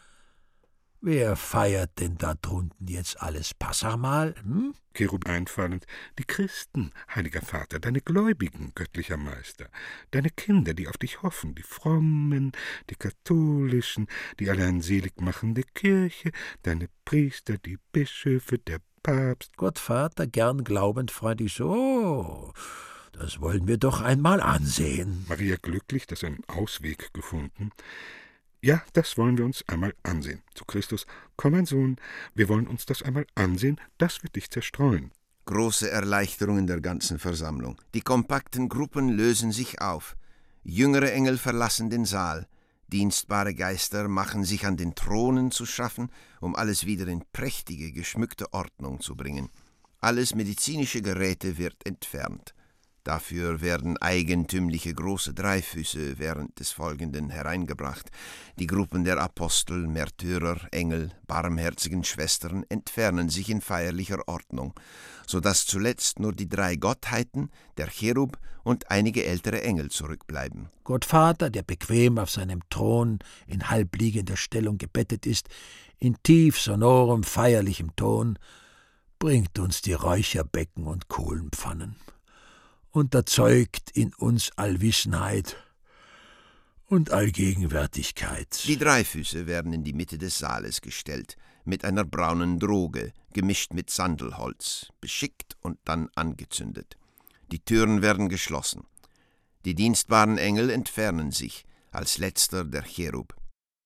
»Wer feiert denn da drunten jetzt alles Passamal, hm?« Cherub einfallend: »Die Christen, heiliger Vater, deine Gläubigen, göttlicher Meister, deine Kinder, die auf dich hoffen, die Frommen, die Katholischen, die allein selig machende Kirche, deine Priester, die Bischöfe, der Papst.« Gottvater gern glaubend freudig: »So, das wollen wir doch einmal ansehen.« Maria glücklich, dass er einen Ausweg gefunden. »Ja, das wollen wir uns einmal ansehen.« Zu Christus: »Komm, mein Sohn, wir wollen uns das einmal ansehen, das wird dich zerstreuen.« Große Erleichterung in der ganzen Versammlung. Die kompakten Gruppen lösen sich auf. Jüngere Engel verlassen den Saal. Dienstbare Geister machen sich an den Thronen zu schaffen, um alles wieder in prächtige, geschmückte Ordnung zu bringen. Alles medizinische Geräte wird entfernt. Dafür werden eigentümliche große Dreifüße während des Folgenden hereingebracht. Die Gruppen der Apostel, Märtyrer, Engel, barmherzigen Schwestern entfernen sich in feierlicher Ordnung, so dass zuletzt nur die drei Gottheiten, der Cherub und einige ältere Engel zurückbleiben. Gottvater, der bequem auf seinem Thron in halbliegender Stellung gebettet ist, in tief sonorem, feierlichem Ton, bringt uns die Räucherbecken und Kohlenpfannen und erzeugt in uns Allwissenheit und Allgegenwärtigkeit. Die Dreifüße werden in die Mitte des Saales gestellt, mit einer braunen Droge, gemischt mit Sandelholz, beschickt und dann angezündet. Die Türen werden geschlossen. Die dienstbaren Engel entfernen sich, als letzter der Cherub.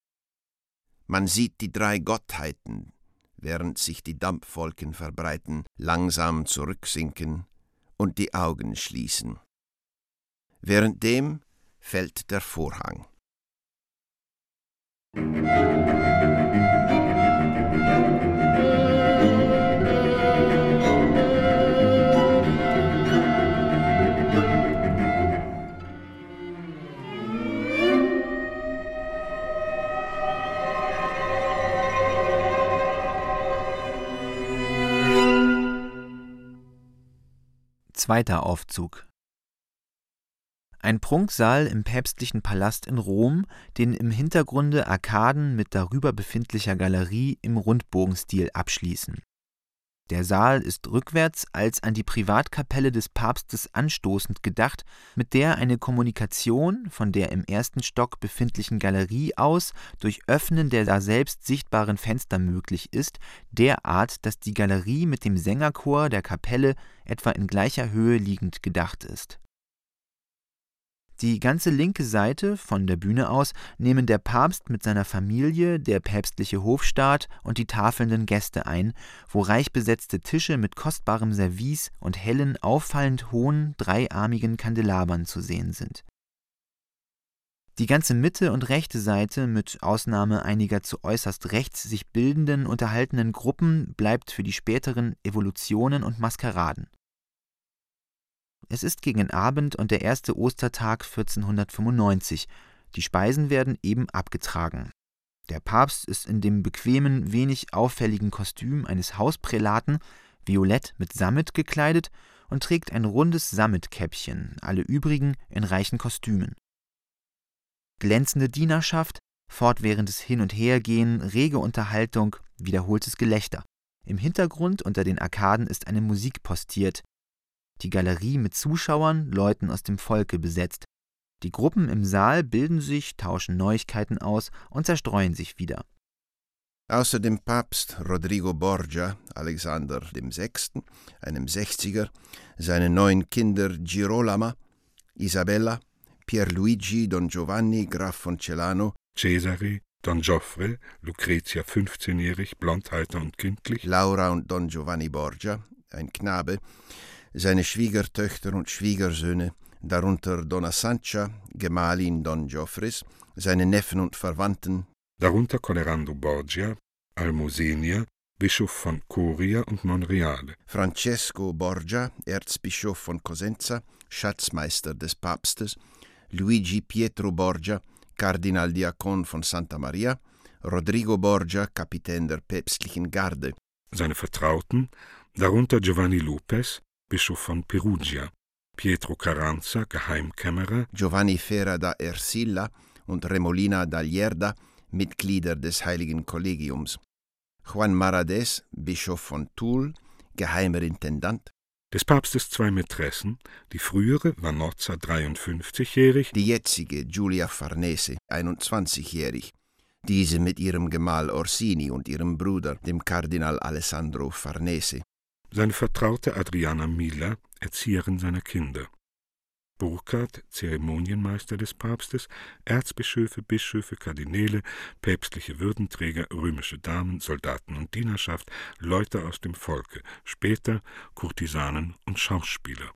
Man sieht die drei Gottheiten, während sich die Dampfwolken verbreiten, langsam zurücksinken und die Augen schließen. Währenddem fällt der Vorhang. Zweiter Aufzug. Ein Prunksaal im päpstlichen Palast in Rom, den im Hintergrunde Arkaden mit darüber befindlicher Galerie im Rundbogenstil abschließen. Der Saal ist rückwärts als an die Privatkapelle des Papstes anstoßend gedacht, mit der eine Kommunikation von der im ersten Stock befindlichen Galerie aus durch Öffnen der daselbst sichtbaren Fenster möglich ist, derart, dass die Galerie mit dem Sängerchor der Kapelle etwa in gleicher Höhe liegend gedacht ist. Die ganze linke Seite von der Bühne aus nehmen der Papst mit seiner Familie, der päpstliche Hofstaat und die tafelnden Gäste ein, wo reich besetzte Tische mit kostbarem Service und hellen, auffallend hohen, dreiarmigen Kandelabern zu sehen sind. Die ganze Mitte und rechte Seite, mit Ausnahme einiger zu äußerst rechts sich bildenden, unterhaltenen Gruppen, bleibt für die späteren Evolutionen und Maskeraden. Es ist gegen Abend und der erste Ostertag vierzehnhundertfünfundneunzig. Die Speisen werden eben abgetragen. Der Papst ist in dem bequemen, wenig auffälligen Kostüm eines Hausprälaten, violett mit Sammet gekleidet und trägt ein rundes Sammetkäppchen, alle übrigen in reichen Kostümen. Glänzende Dienerschaft, fortwährendes Hin- und Hergehen, rege Unterhaltung, wiederholtes Gelächter. Im Hintergrund unter den Arkaden ist eine Musik postiert. Die Galerie mit Zuschauern, Leuten aus dem Volke besetzt. Die Gruppen im Saal bilden sich, tauschen Neuigkeiten aus und zerstreuen sich wieder. Außer dem Papst Rodrigo Borgia, Alexander der Sechste., einem Sechziger, seine neun Kinder Girolama, Isabella, Pierluigi Don Giovanni Graf von Celano, Cesare, Don Joffre, Lucretia fünfzehnjährig, blondheiter und kindlich, Laura und Don Giovanni Borgia, ein Knabe, seine Schwiegertöchter und Schwiegersöhne, darunter Donna Sancha, Gemahlin Don Gioffres, seine Neffen und Verwandten, darunter Collerando Borgia, Almosenia, Bischof von Coria und Monreale, Francesco Borgia, Erzbischof von Cosenza, Schatzmeister des Papstes, Luigi Pietro Borgia, Kardinaldiakon von Santa Maria, Rodrigo Borgia, Kapitän der päpstlichen Garde. Seine Vertrauten, darunter Giovanni Lopez, Bischof von Perugia, Pietro Carranza, Geheimkämmerer, Giovanni Fera da Ercilla und Remolina da Lierda, Mitglieder des Heiligen Kollegiums, Juan Marades, Bischof von Toul, Geheimer Intendant, des Papstes zwei Mätressen, die frühere Vanozza dreiundfünfzigjährig, die jetzige Giulia Farnese, einundzwanzigjährig, diese mit ihrem Gemahl Orsini und ihrem Bruder, dem Kardinal Alessandro Farnese, seine Vertraute Adriana Mila, Erzieherin seiner Kinder, Burkhard, Zeremonienmeister des Papstes, Erzbischöfe, Bischöfe, Kardinäle, päpstliche Würdenträger, römische Damen, Soldaten und Dienerschaft, Leute aus dem Volke, später Kurtisanen und Schauspieler.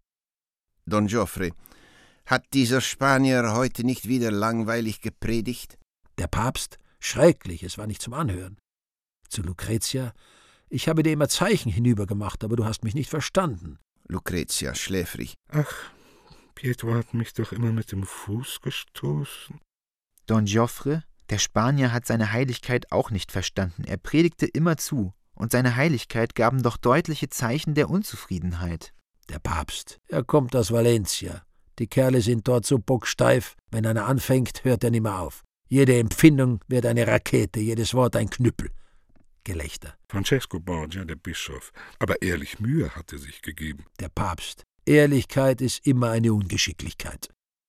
Don Gioffre, hat dieser Spanier heute nicht wieder langweilig gepredigt? Der Papst? Schrecklich, es war nicht zum Anhören. Zu Lucretia: Ich habe dir immer Zeichen hinübergemacht, aber du hast mich nicht verstanden. Lucretia, schläfrig. Ach, Pietro hat mich doch immer mit dem Fuß gestoßen. Don Gioffre, der Spanier hat seine Heiligkeit auch nicht verstanden. Er predigte immer zu, und seine Heiligkeit gaben doch deutliche Zeichen der Unzufriedenheit. Der Papst, er kommt aus Valencia. Die Kerle sind dort so bocksteif, wenn einer anfängt, hört er nimmer auf. Jede Empfindung wird eine Rakete, jedes Wort ein Knüppel. Gelächter. Francesco Borgia, der Bischof, aber ehrlich Mühe hatte sich gegeben. Der Papst, Ehrlichkeit ist immer eine Ungeschicklichkeit.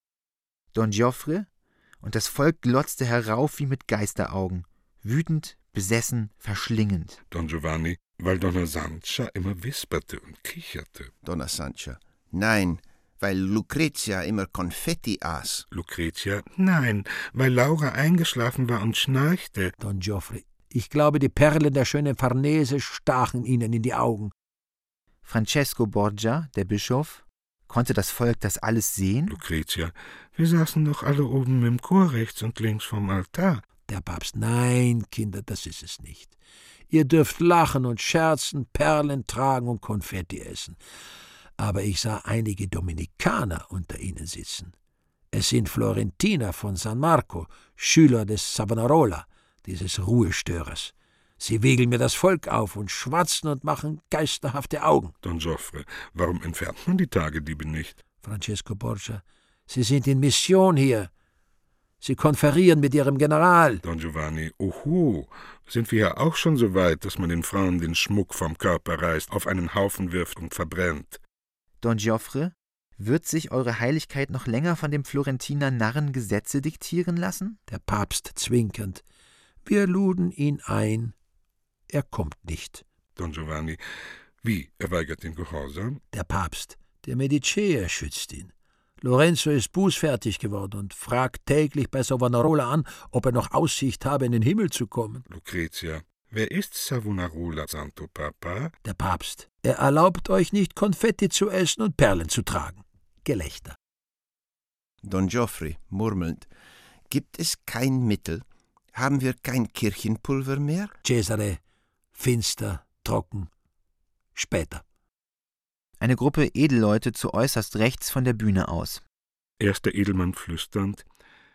Don Gioffre, und das Volk glotzte herauf wie mit Geisteraugen, wütend, besessen, verschlingend. Don Giovanni, weil Donna Sancha immer wisperte und kicherte. Donna Sancha, nein, weil Lucretia immer Konfetti aß. Lucretia, nein, weil Laura eingeschlafen war und schnarchte. Don Gioffre, ich glaube, die Perlen der schönen Farnese stachen ihnen in die Augen. Francesco Borgia, der Bischof, konnte das Volk das alles sehen? Lucretia, wir saßen doch alle oben im Chor rechts und links vom Altar. Der Papst, nein, Kinder, das ist es nicht. Ihr dürft lachen und scherzen, Perlen tragen und Konfetti essen. Aber ich sah einige Dominikaner unter ihnen sitzen. Es sind Florentiner von San Marco, Schüler des Savonarola, dieses Ruhestörers. Sie wiegeln mir das Volk auf und schwatzen und machen geisterhafte Augen. Don Gioffre, warum entfernt man die Tagediebe nicht? Francesco Borgia, Sie sind in Mission hier. Sie konferieren mit Ihrem General. Don Giovanni, oho, sind wir ja auch schon so weit, dass man den Frauen den Schmuck vom Körper reißt, auf einen Haufen wirft und verbrennt. Don Gioffre, wird sich Eure Heiligkeit noch länger von dem Florentiner Narren Gesetze diktieren lassen? Der Papst zwinkernd. Wir luden ihn ein. Er kommt nicht. Don Giovanni, wie, er weigert den Gehorsam? Der Papst, der Mediceer schützt ihn. Lorenzo ist bußfertig geworden und fragt täglich bei Savonarola an, ob er noch Aussicht habe, in den Himmel zu kommen. Lucretia, wer ist Savonarola, Santo Papa? Der Papst, er erlaubt euch nicht, Konfetti zu essen und Perlen zu tragen. Gelächter. Don Gioffre, murmelnd, gibt es kein Mittel? Haben wir kein Kirchenpulver mehr? Cesare, finster, trocken, später. Eine Gruppe Edelleute zu äußerst rechts von der Bühne aus. Erster Edelmann flüsternd: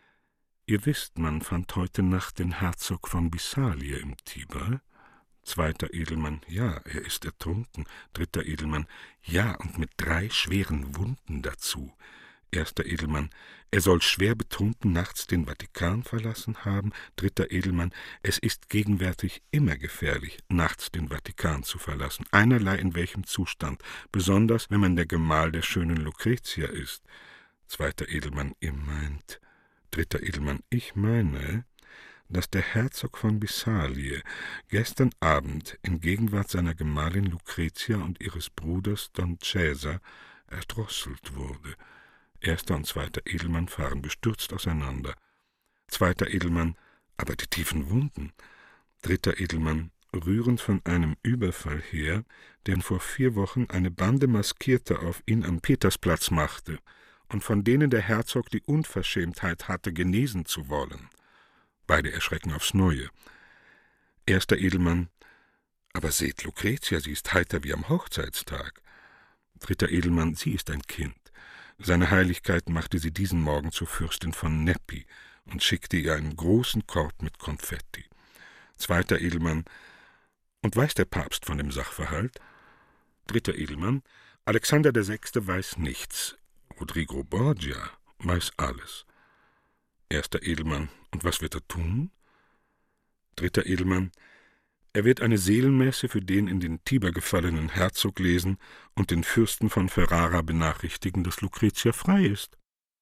Ihr wisst, man fand heute Nacht den Herzog von Bissalie im Tiber. Zweiter Edelmann: Ja, er ist ertrunken. Dritter Edelmann: Ja, und mit drei schweren Wunden dazu. Erster Edelmann: Er soll schwer betrunken nachts den Vatikan verlassen haben. Dritter Edelmann: Es ist gegenwärtig immer gefährlich, nachts den Vatikan zu verlassen, einerlei in welchem Zustand, besonders wenn man der Gemahl der schönen Lucretia ist. Zweiter Edelmann: Ihr meint. Dritter Edelmann: Ich meine, dass der Herzog von Bissalie gestern Abend in Gegenwart seiner Gemahlin Lucretia und ihres Bruders Don Cesar erdrosselt wurde. Erster und zweiter Edelmann fahren bestürzt auseinander. Zweiter Edelmann: Aber die tiefen Wunden. Dritter Edelmann: rührend von einem Überfall her, den vor vier Wochen eine Bande Maskierter auf ihn am Petersplatz machte und von denen der Herzog die Unverschämtheit hatte, genesen zu wollen. Beide erschrecken aufs Neue. Erster Edelmann: »Aber seht, Lucretia, sie ist heiter wie am Hochzeitstag.« Dritter Edelmann: »Sie ist ein Kind. Seine Heiligkeit machte sie diesen Morgen zur Fürstin von Neppi und schickte ihr einen großen Korb mit Konfetti.« Zweiter Edelmann: »Und weiß der Papst von dem Sachverhalt?« Dritter Edelmann: »Alexander der Sechste weiß nichts. Rodrigo Borgia weiß alles.« Erster Edelmann: »Und was wird er tun?« Dritter Edelmann: »Er wird eine Seelenmesse für den in den Tiber gefallenen Herzog lesen und den Fürsten von Ferrara benachrichtigen, dass Lucretia frei ist.«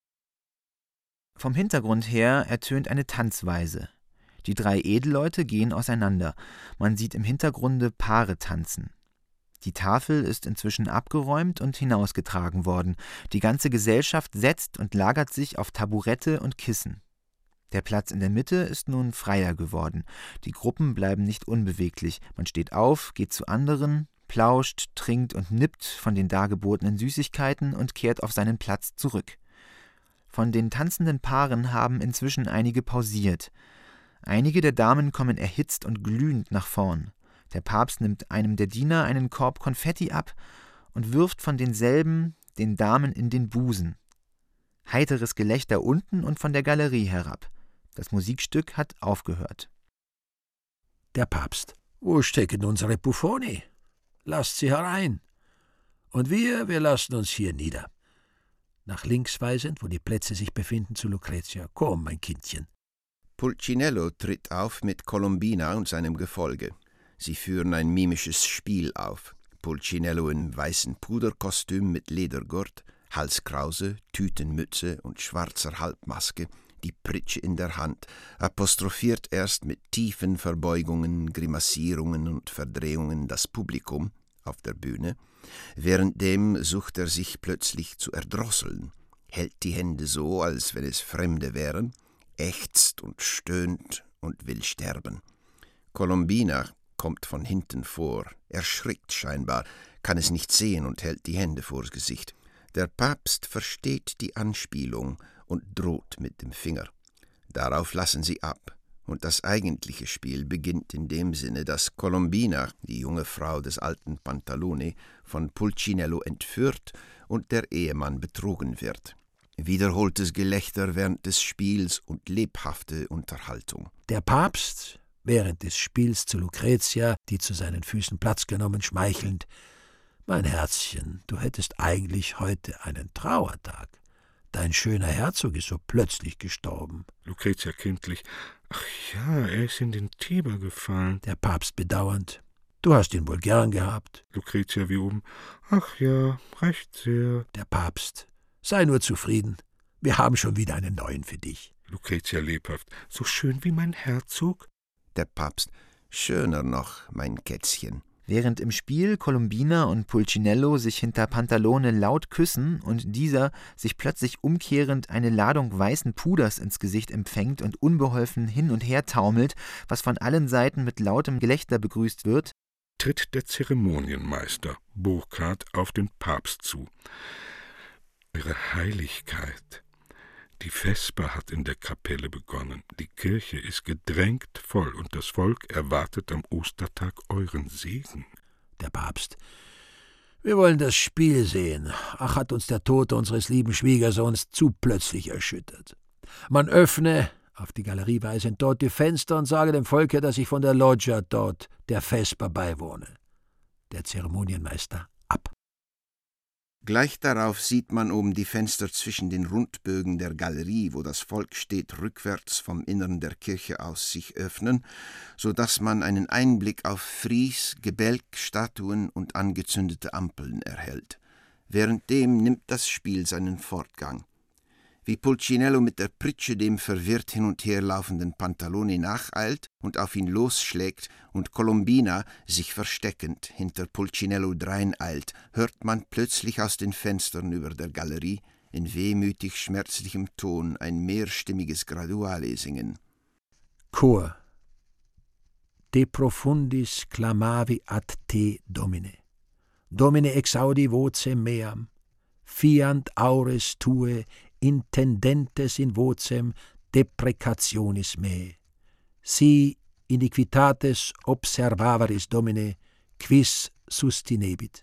Vom Hintergrund her ertönt eine Tanzweise. Die drei Edelleute gehen auseinander. Man sieht im Hintergrunde Paare tanzen. Die Tafel ist inzwischen abgeräumt und hinausgetragen worden. Die ganze Gesellschaft setzt und lagert sich auf Taburette und Kissen. Der Platz in der Mitte ist nun freier geworden. Die Gruppen bleiben nicht unbeweglich. Man steht auf, geht zu anderen, plauscht, trinkt und nippt von den dargebotenen Süßigkeiten und kehrt auf seinen Platz zurück. Von den tanzenden Paaren haben inzwischen einige pausiert. Einige der Damen kommen erhitzt und glühend nach vorn. Der Papst nimmt einem der Diener einen Korb Konfetti ab und wirft von denselben den Damen in den Busen. Heiteres Gelächter unten und von der Galerie herab. Das Musikstück hat aufgehört. Der Papst: »Wo stecken unsere Buffoni? Lasst sie herein. Und wir, wir lassen uns hier nieder.« Nach links weisend, wo die Plätze sich befinden, zu Lucretia: »Komm, mein Kindchen.« Pulcinello tritt auf mit Colombina und seinem Gefolge. Sie führen ein mimisches Spiel auf. Pulcinello in weißem Puderkostüm mit Ledergurt, Halskrause, Tütenmütze und schwarzer Halbmaske, die Pritsche in der Hand, apostrophiert erst mit tiefen Verbeugungen, Grimassierungen und Verdrehungen das Publikum auf der Bühne. Währenddem sucht er sich plötzlich zu erdrosseln, hält die Hände so, als wenn es Fremde wären, ächzt und stöhnt und will sterben. Colombina kommt von hinten vor, erschrickt scheinbar, kann es nicht sehen und hält die Hände vors Gesicht. Der Papst versteht die Anspielung und droht mit dem Finger. Darauf lassen sie ab, und das eigentliche Spiel beginnt in dem Sinne, dass Colombina, die junge Frau des alten Pantalone, von Pulcinello entführt und der Ehemann betrogen wird. Wiederholtes Gelächter während des Spiels und lebhafte Unterhaltung. Der Papst, während des Spiels zu Lucretia, die zu seinen Füßen Platz genommen, schmeichelnd: »Mein Herzchen, du hättest eigentlich heute einen Trauertag. Dein schöner Herzog ist so plötzlich gestorben.« Lucretia kindlich: »Ach ja, er ist in den Tiber gefallen.« Der Papst bedauernd: »Du hast ihn wohl gern gehabt.« Lucretia wie oben: »Ach ja, recht sehr.« Der Papst: »Sei nur zufrieden. Wir haben schon wieder einen neuen für dich.« Lucretia lebhaft: »So schön wie mein Herzog?« Der Papst: »Schöner noch, mein Kätzchen.« Während im Spiel Colombina und Pulcinello sich hinter Pantalone laut küssen und dieser sich plötzlich umkehrend eine Ladung weißen Puders ins Gesicht empfängt und unbeholfen hin und her taumelt, was von allen Seiten mit lautem Gelächter begrüßt wird, tritt der Zeremonienmeister Burkhard auf den Papst zu. »Eure Heiligkeit, die Vesper hat in der Kapelle begonnen, die Kirche ist gedrängt voll und das Volk erwartet am Ostertag euren Segen.« Der Papst: »Wir wollen das Spiel sehen. Ach, hat uns der Tod unseres lieben Schwiegersohns zu plötzlich erschüttert. Man öffne, auf die Galerie weisend, dort die Fenster und sage dem Volke, dass ich von der Loggia dort der Vesper beiwohne.« Der Zeremonienmeister: »Ab.« Gleich darauf sieht man oben die Fenster zwischen den Rundbögen der Galerie, wo das Volk steht, rückwärts vom Innern der Kirche aus sich öffnen, so dass man einen Einblick auf Fries, Gebälk, Statuen und angezündete Ampeln erhält. Währenddem nimmt das Spiel seinen Fortgang. Wie Pulcinello mit der Pritsche dem verwirrt hin und her laufenden Pantalone nacheilt und auf ihn losschlägt und Colombina, sich versteckend, hinter Pulcinello dreineilt, hört man plötzlich aus den Fenstern über der Galerie in wehmütig schmerzlichem Ton ein mehrstimmiges Graduale singen. Chor: de profundis clamavi ad te, Domine. Domine exaudi vocem meam, fiant aures tue intendentes in vocem deprecationis me. Si iniquitates observavaris, Domine, quis sustinebit.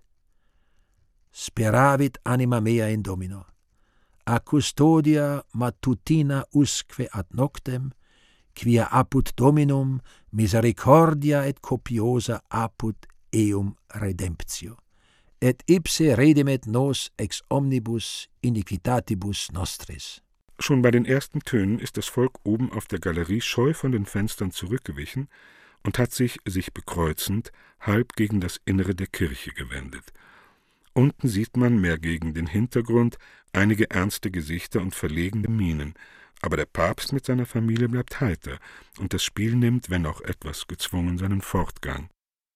Speravit anima mea in Domino. A custodia matutina usque ad noctem, quia apud Dominum misericordia et copiosa apud eum redemptio. Et ipse redimet nos ex omnibus iniquitatibus nostris. Schon bei den ersten Tönen ist das Volk oben auf der Galerie scheu von den Fenstern zurückgewichen und hat sich, sich bekreuzend, halb gegen das Innere der Kirche gewendet. Unten sieht man mehr gegen den Hintergrund einige ernste Gesichter und verlegene Mienen, aber der Papst mit seiner Familie bleibt heiter, und das Spiel nimmt, wenn auch etwas gezwungen, seinen Fortgang.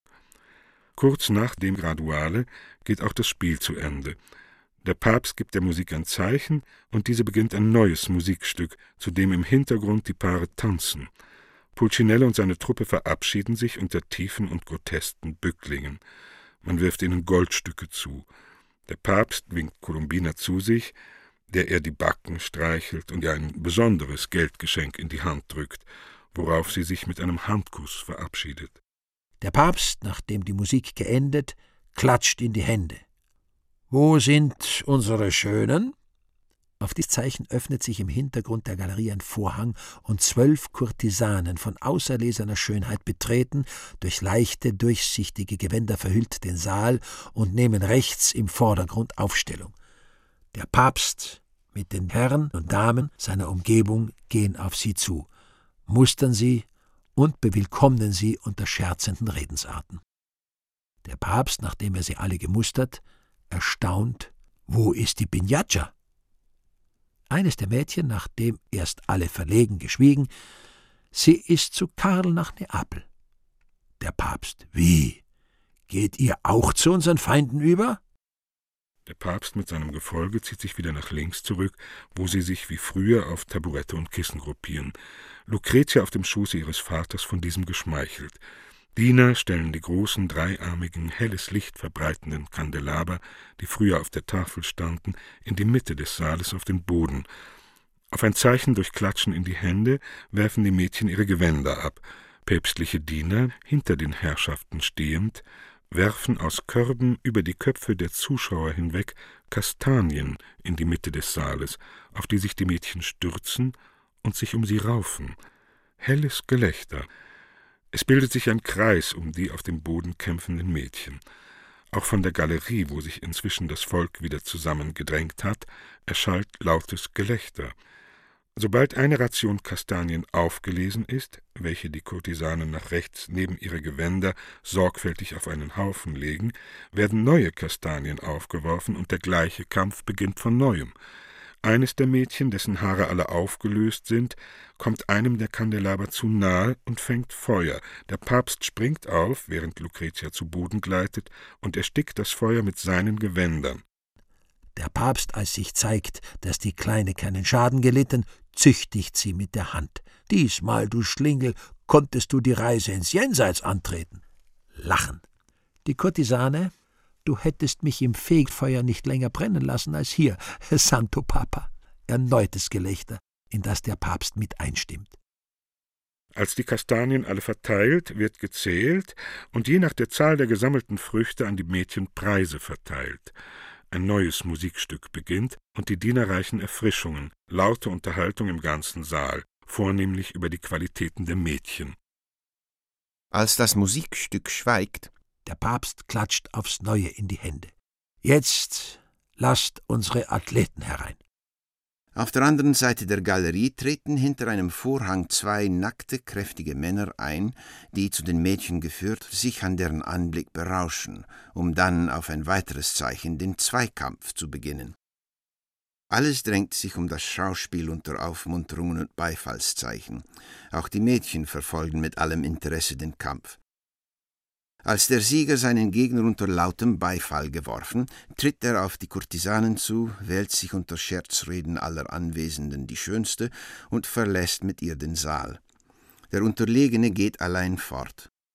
Kurz nach dem Graduale geht auch das Spiel zu Ende. Der Papst gibt der Musik ein Zeichen, und diese beginnt ein neues Musikstück, zu dem im Hintergrund die Paare tanzen. Pulcinella und seine Truppe verabschieden sich unter tiefen und grotesken Bücklingen. Man wirft ihnen Goldstücke zu. Der Papst winkt Columbina zu sich, der er die Backen streichelt und ihr ein besonderes Geldgeschenk in die Hand drückt, worauf sie sich mit einem Handkuss verabschiedet. Der Papst, nachdem die Musik geendet, klatscht in die Hände. »Wo sind unsere Schönen?« Auf dieses Zeichen öffnet sich im Hintergrund der Galerie ein Vorhang und zwölf Kurtisanen von auserlesener Schönheit betreten, durch leichte, durchsichtige Gewänder verhüllt den Saal und nehmen rechts im Vordergrund Aufstellung. Der Papst mit den Herren und Damen seiner Umgebung gehen auf sie zu, mustern sie und bewillkommnen sie unter scherzenden Redensarten. Der Papst, nachdem er sie alle gemustert, erstaunt: »Wo ist die Pignaccia?« Eines der Mädchen, nachdem erst alle verlegen geschwiegen: »Sie ist zu Karl nach Neapel.« Der Papst: »Wie? Geht ihr auch zu unseren Feinden über?« Der Papst mit seinem Gefolge zieht sich wieder nach links zurück, wo sie sich wie früher auf Taburette und Kissen gruppieren. Lucretia auf dem Schoße ihres Vaters, von diesem geschmeichelt. Diener stellen die großen, dreiarmigen, helles Licht verbreitenden Kandelaber, die früher auf der Tafel standen, in die Mitte des Saales auf den Boden. Auf ein Zeichen durch Klatschen in die Hände werfen die Mädchen ihre Gewänder ab. Päpstliche Diener, hinter den Herrschaften stehend, werfen aus Körben über die Köpfe der Zuschauer hinweg Kastanien in die Mitte des Saales, auf die sich die Mädchen stürzen und sich um sie raufen. Helles Gelächter. Es bildet sich ein Kreis um die auf dem Boden kämpfenden Mädchen. Auch von der Galerie, wo sich inzwischen das Volk wieder zusammengedrängt hat, erschallt lautes Gelächter. Sobald eine Ration Kastanien aufgelesen ist, welche die Kurtisanen nach rechts neben ihre Gewänder sorgfältig auf einen Haufen legen, werden neue Kastanien aufgeworfen und der gleiche Kampf beginnt von neuem. Eines der Mädchen, dessen Haare alle aufgelöst sind, kommt einem der Kandelaber zu nahe und fängt Feuer. Der Papst springt auf, während Lucretia zu Boden gleitet, und erstickt das Feuer mit seinen Gewändern. Der Papst, als sich zeigt, dass die Kleine keinen Schaden gelitten, züchtigt sie mit der Hand. »Diesmal, du Schlingel, konntest du die Reise ins Jenseits antreten.« Lachen. Die Kurtisane: »Du hättest mich im Fegfeuer nicht länger brennen lassen als hier, Santo Papa.« Erneutes Gelächter, in das der Papst mit einstimmt. Als die Kastanien alle verteilt, wird gezählt und je nach der Zahl der gesammelten Früchte an die Mädchen Preise verteilt. Ein neues Musikstück beginnt, und die Diener reichen Erfrischungen, laute Unterhaltung im ganzen Saal, vornehmlich über die Qualitäten der Mädchen. Als das Musikstück schweigt, der Papst klatscht aufs Neue in die Hände. »Jetzt lasst unsere Athleten herein.« Auf der anderen Seite der Galerie treten hinter einem Vorhang zwei nackte, kräftige Männer ein, die, zu den Mädchen geführt, sich an deren Anblick berauschen, um dann auf ein weiteres Zeichen den Zweikampf zu beginnen. Alles drängt sich um das Schauspiel unter Aufmunterungen und Beifallszeichen. Auch die Mädchen verfolgen mit allem Interesse den Kampf. Als der Sieger seinen Gegner unter lautem Beifall geworfen, tritt er auf die Kurtisanen zu, wählt sich unter Scherzreden aller Anwesenden die schönste und verlässt mit ihr den Saal. Der Unterlegene geht allein fort.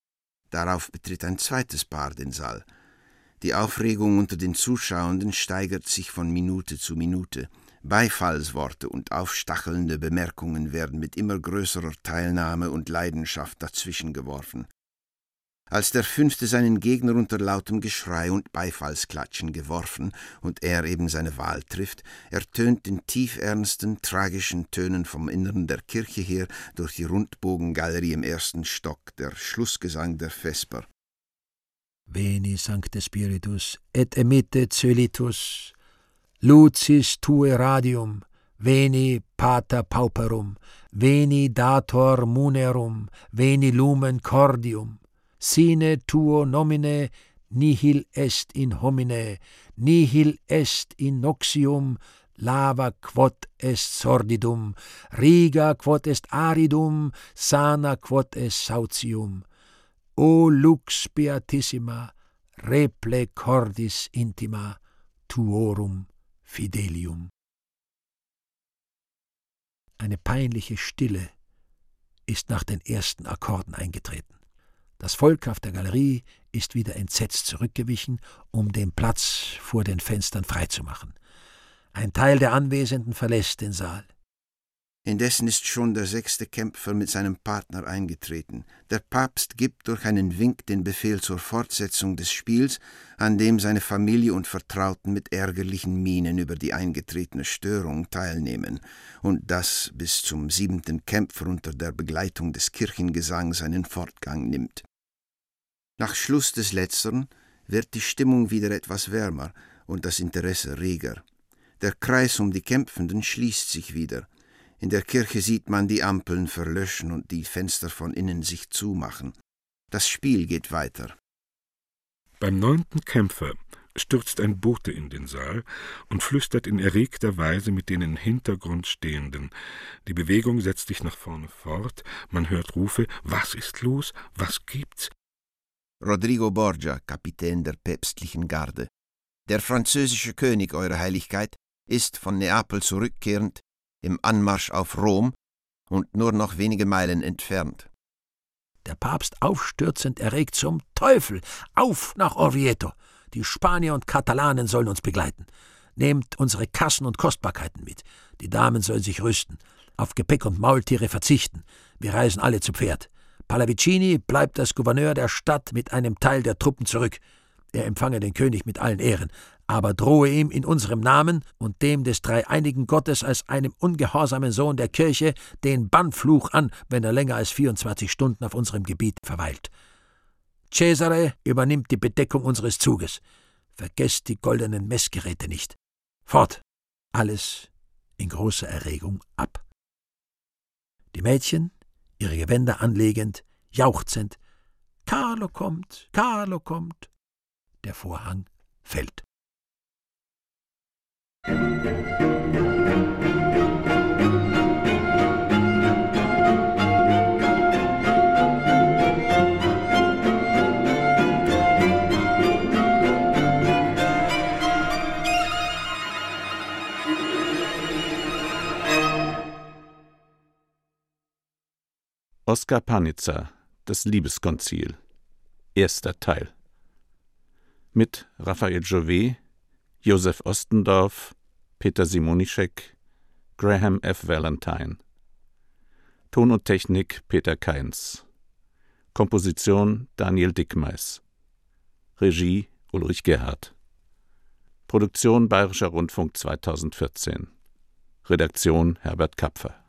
Darauf betritt ein zweites Paar den Saal. Die Aufregung unter den Zuschauenden steigert sich von Minute zu Minute. Beifallsworte und aufstachelnde Bemerkungen werden mit immer größerer Teilnahme und Leidenschaft dazwischengeworfen. Als der Fünfte seinen Gegner unter lautem Geschrei und Beifallsklatschen geworfen und er eben seine Wahl trifft, ertönt in tiefernsten, tragischen Tönen vom Innern der Kirche her durch die Rundbogengalerie im ersten Stock der Schlussgesang der Vesper. Veni Sancte Spiritus, et emitte coelitus, lucis tue radium, veni pater pauperum, veni dator munerum, veni lumen cordium, sine tuo nomine nihil est in homine, nihil est in noxium, lava quod est sordidum, riga quod est aridum, sana quod est sautium. O lux beatissima, reple cordis intima, tuorum fidelium. Eine peinliche Stille ist nach den ersten Akkorden eingetreten. Das Volk auf der Galerie ist wieder entsetzt zurückgewichen, um den Platz vor den Fenstern freizumachen. Ein Teil der Anwesenden verlässt den Saal. Indessen ist schon der sechste Kämpfer mit seinem Partner eingetreten. Der Papst gibt durch einen Wink den Befehl zur Fortsetzung des Spiels, an dem seine Familie und Vertrauten mit ärgerlichen Mienen über die eingetretene Störung teilnehmen, und das bis zum siebenten Kämpfer unter der Begleitung des Kirchengesangs seinen Fortgang nimmt. Nach Schluss des Letzteren wird die Stimmung wieder etwas wärmer und das Interesse reger. Der Kreis um die Kämpfenden schließt sich wieder. In der Kirche sieht man die Ampeln verlöschen und die Fenster von innen sich zumachen. Das Spiel geht weiter. Beim neunten Kämpfer stürzt ein Bote in den Saal und flüstert in erregter Weise mit den im Hintergrund Stehenden. Die Bewegung setzt sich nach vorne fort, man hört Rufe, »Was ist los? Was gibt's?« Rodrigo Borgia, Kapitän der päpstlichen Garde. Der französische König, Eure Heiligkeit, ist von Neapel zurückkehrend im Anmarsch auf Rom und nur noch wenige Meilen entfernt. Der Papst aufstürzend erregt zum Teufel, auf nach Orvieto. Die Spanier und Katalanen sollen uns begleiten. Nehmt unsere Kassen und Kostbarkeiten mit. Die Damen sollen sich rüsten, auf Gepäck und Maultiere verzichten. Wir reisen alle zu Pferd. Pallavicini bleibt als Gouverneur der Stadt mit einem Teil der Truppen zurück. Er empfange den König mit allen Ehren, aber drohe ihm in unserem Namen und dem des dreieinigen Gottes als einem ungehorsamen Sohn der Kirche den Bannfluch an, wenn er länger als vierundzwanzig Stunden auf unserem Gebiet verweilt. Cesare übernimmt die Bedeckung unseres Zuges. Vergesst die goldenen Messgeräte nicht. Fort! Alles in großer Erregung ab. Die Mädchen, ihre Gewänder anlegend, jauchzend, »Carlo kommt, Carlo kommt!« Der Vorhang fällt. Oskar Panizza, das Liebeskonzil. Erster Teil. Mit Raphael Jouvet, Josef Ostendorf, Peter Simonischek, Graham F. Valentine. Ton und Technik Peter Kainz. Komposition Daniel Dickmeis. Regie Ulrich Gerhardt. Produktion Bayerischer Rundfunk zweitausendvierzehn. Redaktion Herbert Kapfer.